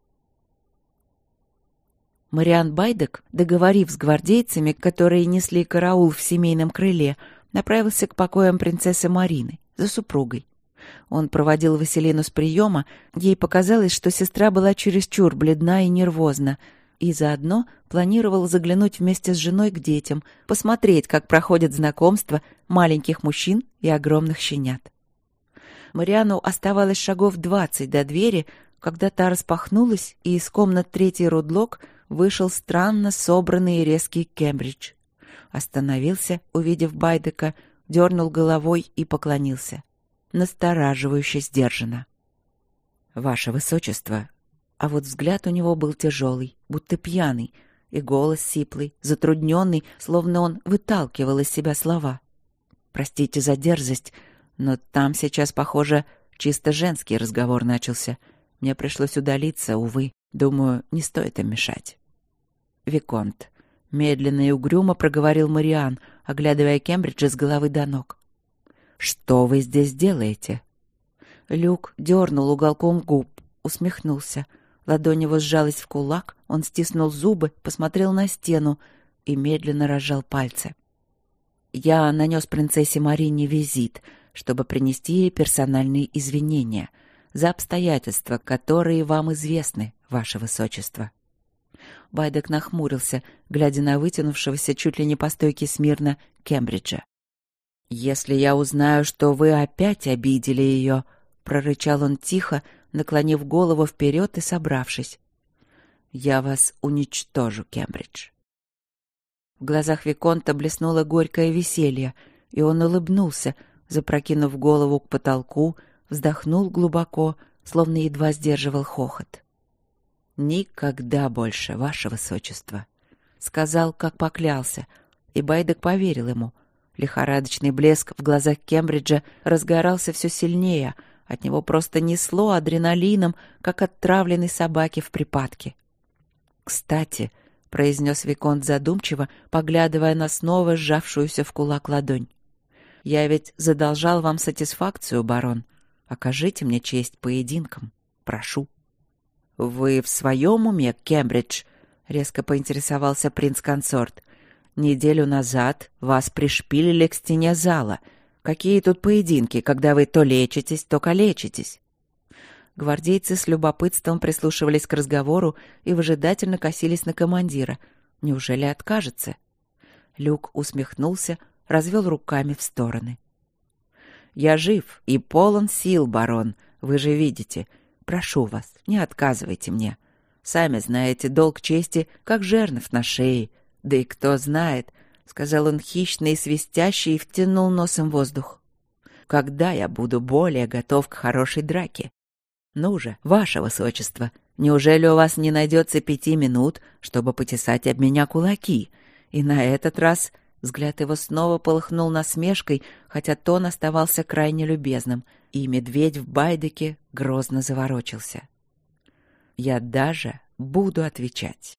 Мариан Байдек, договорив с гвардейцами, которые несли караул в семейном крыле, направился к покоям принцессы Марины, за супругой. Он проводил Василину с приема, ей показалось, что сестра была чересчур бледна и нервозна, и заодно планировал заглянуть вместе с женой к детям, посмотреть, как проходит знакомство маленьких мужчин и огромных щенят. Мариану оставалось шагов двадцать до двери, когда та распахнулась, и из комнат третий Рудлог вышел странно собранный и резкий Кембридж. Остановился, увидев Байдека, дернул головой и поклонился. Настораживающе сдержанно. «Ваше Высочество!» А вот взгляд у него был тяжелый, будто пьяный, и голос сиплый, затрудненный, словно он выталкивал из себя слова. «Простите за дерзость, но там сейчас, похоже, чисто женский разговор начался. Мне пришлось удалиться, увы. Думаю, не стоит им мешать». «Виконт», — медленно и угрюмо проговорил Мариан, оглядывая Кембриджа с головы до ног. «Что вы здесь делаете?» Люк дернул уголком губ, усмехнулся. Ладонь его сжалась в кулак, он стиснул зубы, посмотрел на стену и медленно разжал пальцы. «Я нанес принцессе Марине визит, чтобы принести ей персональные извинения за обстоятельства, которые вам известны, ваше высочество». Байдек нахмурился, глядя на вытянувшегося чуть ли не по стойке смирно Кембриджа. «Если я узнаю, что вы опять обидели ее», — прорычал он тихо, наклонив голову вперед и собравшись, — «я вас уничтожу, Кембридж». В глазах виконта блеснуло горькое веселье, и он улыбнулся, запрокинув голову к потолку, вздохнул глубоко, словно едва сдерживал хохот. «Никогда больше, ваше высочество», — сказал, как поклялся, и Байдек поверил ему. Лихорадочный блеск в глазах Кембриджа разгорался все сильнее, от него просто несло адреналином, как от травленной собаки в припадке. «Кстати», — произнес виконт задумчиво, поглядывая на снова сжавшуюся в кулак ладонь, — «я ведь задолжал вам сатисфакцию, барон. Окажите мне честь поединком. Прошу». «Вы в своем уме, Кембридж?» — резко поинтересовался принц-консорт. «Неделю назад вас пришпилили к стене зала. Какие тут поединки, когда вы то лечитесь, то калечитесь?» Гвардейцы с любопытством прислушивались к разговору и выжидательно косились на командира. Неужели откажется? Люк усмехнулся, развел руками в стороны. «Я жив и полон сил, барон, вы же видите. Прошу вас, не отказывайте мне. Сами знаете, долг чести, как жернов на шее. Да и кто знает, — сказал он хищно и свистяще и втянул носом воздух, — когда я буду более готов к хорошей драке. «Ну же, ваше высочество, неужели у вас не найдется пяти минут, чтобы потесать об меня кулаки?» И на этот раз взгляд его снова полыхнул насмешкой, хотя тон оставался крайне любезным, и медведь в байдыке грозно заворочился. «Я даже буду отвечать».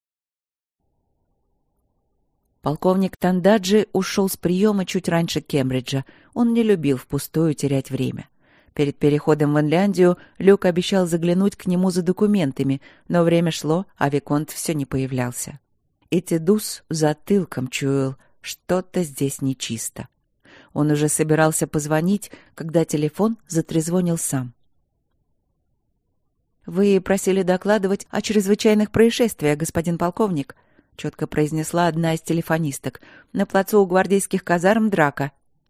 Полковник Тандаджи ушел с приема чуть раньше Кембриджа. Он не любил впустую терять время. Перед переходом в Инляндию Люк обещал заглянуть к нему за документами, но время шло, а виконт все не появлялся. И Тедус затылком чуял, что-то здесь нечисто. Он уже собирался позвонить, когда телефон затрезвонил сам. «Вы просили докладывать о чрезвычайных происшествиях, господин полковник», — четко произнесла одна из телефонисток. «На плацу у гвардейских казарм драка».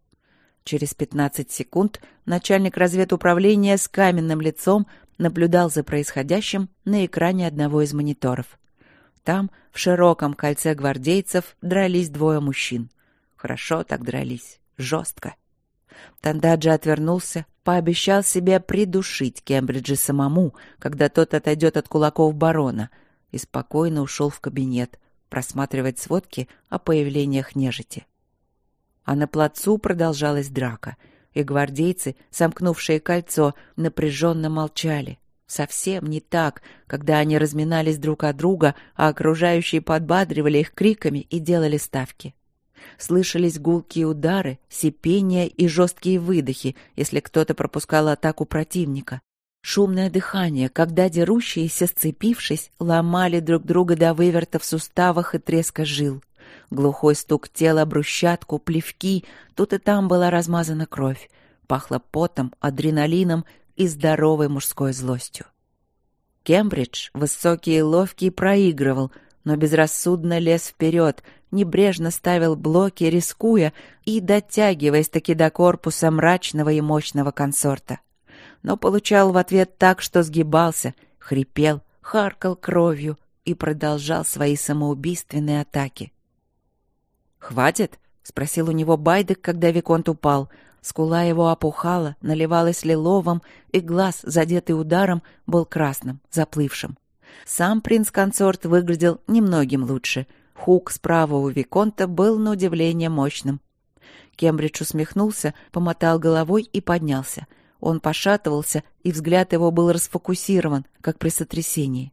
Через пятнадцать секунд начальник разведуправления с каменным лицом наблюдал за происходящим на экране одного из мониторов. Там, в широком кольце гвардейцев, дрались двое мужчин. Хорошо так дрались, жестко. Тандаджи отвернулся, пообещал себе придушить Кембриджа самому, когда тот отойдет от кулаков барона, и спокойно ушел в кабинет просматривать сводки о появлениях нежити. А на плацу продолжалась драка, и гвардейцы, сомкнувшие кольцо, напряженно молчали. Совсем не так, когда они разминались друг от друга, а окружающие подбадривали их криками и делали ставки. Слышались гулкие удары, сипения и жесткие выдохи, если кто-то пропускал атаку противника. Шумное дыхание, когда дерущиеся, сцепившись, ломали друг друга до выверта в суставах и треска жил. Глухой стук тела об брусчатку, плевки, тут и там была размазана кровь. Пахло потом, адреналином и здоровой мужской злостью. Кембридж, высокий и ловкий, проигрывал, но безрассудно лез вперед, небрежно ставил блоки, рискуя и дотягиваясь-таки до корпуса мрачного и мощного консорта. Но получал в ответ так, что сгибался, хрипел, харкал кровью и продолжал свои самоубийственные атаки. «Хватит?» — спросил у него Байдек, когда виконт упал. Скула его опухала, наливалась лиловым, и глаз, задетый ударом, был красным, заплывшим. Сам принц-консорт выглядел немногим лучше. Хук справа у виконта был на удивление мощным. Кембридж усмехнулся, помотал головой и поднялся. Он пошатывался, и взгляд его был расфокусирован, как при сотрясении.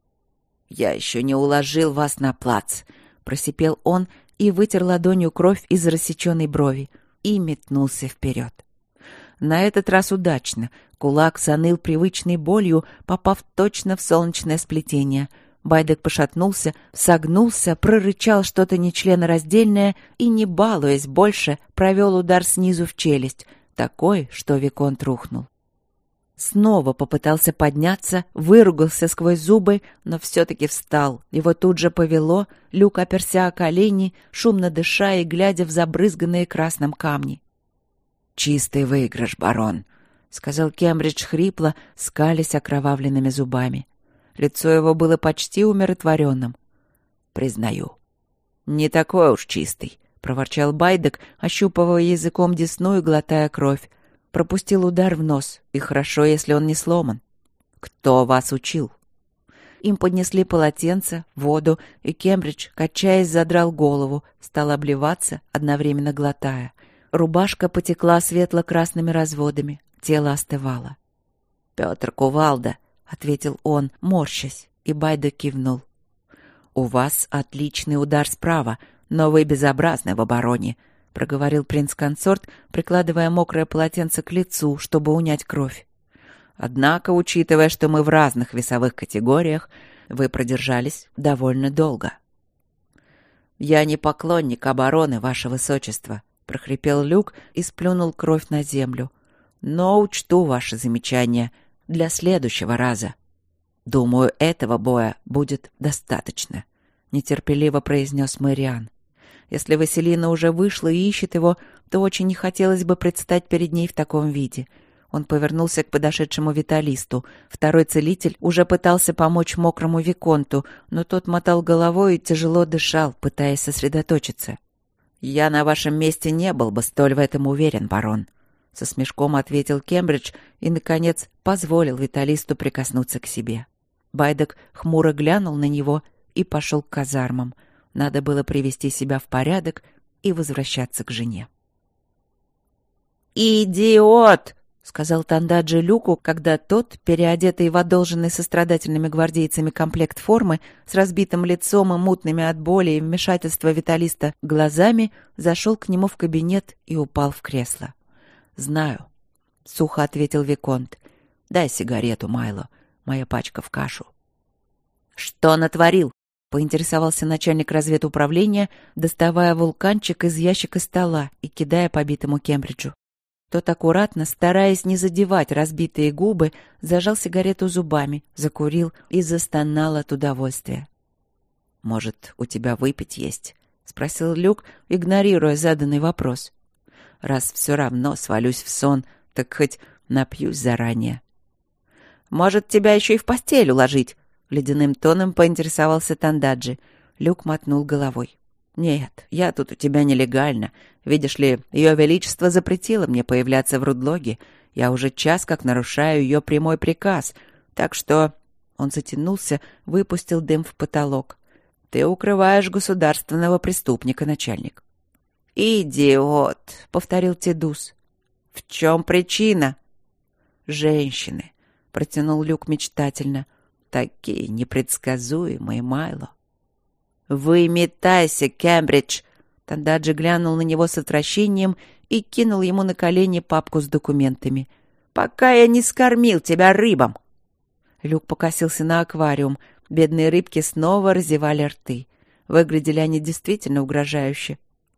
«Я еще не уложил вас на плац», — просипел он и вытер ладонью кровь из рассеченной брови и метнулся вперед. На этот раз удачно. Кулак заныл привычной болью, попав точно в солнечное сплетение. Байдек пошатнулся, согнулся, прорычал что-то нечленораздельное и, не балуясь больше, провел удар снизу в челюсть, такой, что виконт рухнул. Снова попытался подняться, выругался сквозь зубы, но все-таки встал. Его тут же повело, Люк оперся о колени, шумно дыша и глядя в забрызганные красным камни. «Чистый выигрыш, барон», — сказал Кембридж хрипло, скалясь окровавленными зубами. Лицо его было почти умиротворенным. «Признаю». «Не такой уж чистый», — проворчал Байдек, ощупывая языком десну и глотая кровь. Пропустил удар в нос, и хорошо, если он не сломан. «Кто вас учил?» Им поднесли полотенце, воду, и Кембридж, качаясь, задрал голову, стал обливаться, одновременно глотая. Рубашка потекла светло-красными разводами, тело остывало. «Петр Кувалда», — ответил он, морщась, и Байдек кивнул. «У вас отличный удар справа, но вы безобразны в обороне», — проговорил принц-консорт, прикладывая мокрое полотенце к лицу, чтобы унять кровь. «Однако, учитывая, что мы в разных весовых категориях, вы продержались довольно долго». «Я не поклонник обороны, ваше высочество», — прохрипел Люк и сплюнул кровь на землю. «Но учту ваши замечания для следующего раза. Думаю, этого боя будет достаточно», — нетерпеливо произнес Мэриан. Если Василина уже вышла и ищет его, то очень не хотелось бы предстать перед ней в таком виде. Он повернулся к подошедшему виталисту. Второй целитель уже пытался помочь мокрому виконту, но тот мотал головой и тяжело дышал, пытаясь сосредоточиться. «Я на вашем месте не был бы столь в этом уверен, барон», — со смешком ответил Кембридж и, наконец, позволил Виталисту прикоснуться к себе. Байдек хмуро глянул на него и пошел к казармам. Надо было привести себя в порядок и возвращаться к жене. «Идиот!» — сказал Тандаджи Люку, когда тот, переодетый в одолженный сострадательными гвардейцами комплект формы, с разбитым лицом и мутными от боли и вмешательства Виталиста глазами, зашел к нему в кабинет и упал в кресло. «Знаю», — сухо ответил Виконт. «Дай сигарету, Майло. Моя пачка в кашу». «Что натворил?» — поинтересовался начальник разведуправления, доставая вулканчик из ящика стола и кидая побитому Кембриджу. Тот аккуратно, стараясь не задевать разбитые губы, зажал сигарету зубами, закурил и застонал от удовольствия. «Может, у тебя выпить есть?» — спросил Люк, игнорируя заданный вопрос. «Раз все равно свалюсь в сон, так хоть напьюсь заранее». «Может, тебя еще и в постель уложить?» — ледяным тоном поинтересовался Тандаджи. Люк мотнул головой. «Нет, я тут у тебя нелегально. Видишь ли, ее величество запретило мне появляться в Рудлоге. Я уже час как нарушаю ее прямой приказ. Так что...» Он затянулся, выпустил дым в потолок. «Ты укрываешь государственного преступника, начальник». «Идиот!» — повторил Тедус. «В чем причина?» «Женщины», — протянул Люк мечтательно. «Такие непредсказуемые, Майло». «Выметайся, Кембридж!» Тандаджи глянул на него с отвращением и кинул ему на колени папку с документами. «Пока я не скормил тебя рыбам!» Люк покосился на аквариум. Бедные рыбки снова разевали рты. Выглядели они действительно угрожающе.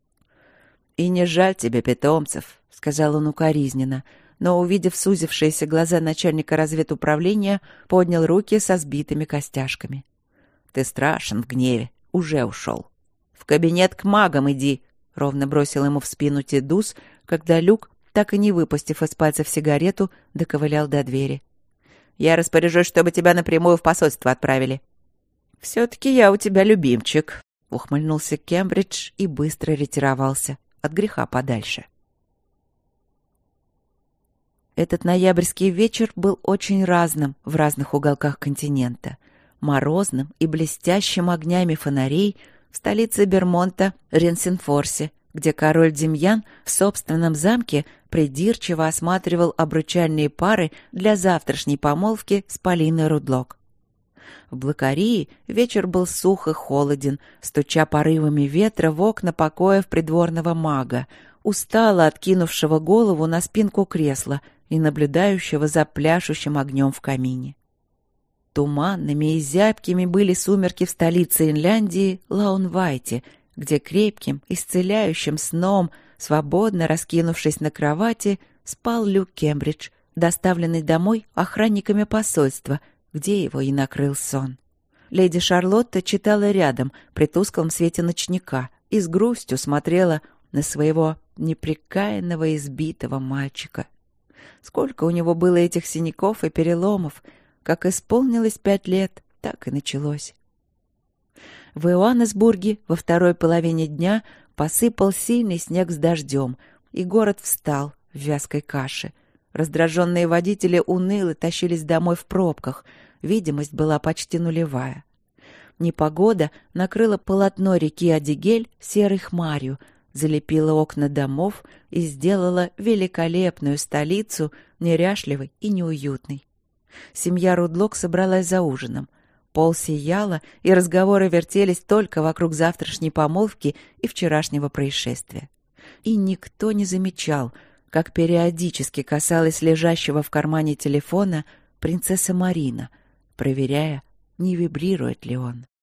«И не жаль тебе питомцев», — сказал он укоризненно, но, увидев сузившиеся глаза начальника разведуправления, поднял руки со сбитыми костяшками. «Ты страшен в гневе. Уже ушел. В кабинет к магам иди», — ровно бросил ему в спину Тедус, когда Люк, так и не выпустив из пальцев сигарету, доковылял до двери. «Я распоряжусь, чтобы тебя напрямую в посольство отправили». «Все-таки я у тебя любимчик», — ухмыльнулся Кембридж и быстро ретировался от греха подальше. Этот ноябрьский вечер был очень разным в разных уголках континента. Морозным и блестящим огнями фонарей в столице Бермонта, Ренсинфорсе, где король Демьян в собственном замке придирчиво осматривал обручальные пары для завтрашней помолвки с Полиной Рудлок. В Блокарии вечер был сух и холоден, стуча порывами ветра в окна покоев придворного мага, устало откинувшего голову на спинку кресла и наблюдающего за пляшущим огнем в камине. Туманными и зябкими были сумерки в столице Инляндии Лаунвайте, где крепким, исцеляющим сном, свободно раскинувшись на кровати, спал Люк Кембридж, доставленный домой охранниками посольства, где его и накрыл сон. Леди Шарлотта читала рядом при тусклом свете ночника и с грустью смотрела на своего непрекаянного избитого мальчика. Сколько у него было этих синяков и переломов! Как исполнилось пять лет, так и началось. В Иоаннесбурге во второй половине дня посыпал сильный снег с дождем, и город встал в вязкой каше. Раздраженные водители уныло тащились домой в пробках, видимость была почти нулевая. Непогода накрыла полотно реки Адигель серой хмарью, залепила окна домов и сделала великолепную столицу неряшливой и неуютной. Семья Рудлок собралась за ужином. Пол сияло, и разговоры вертелись только вокруг завтрашней помолвки и вчерашнего происшествия. И никто не замечал, как периодически касалась лежащего в кармане телефона принцесса Марина, проверяя, не вибрирует ли он.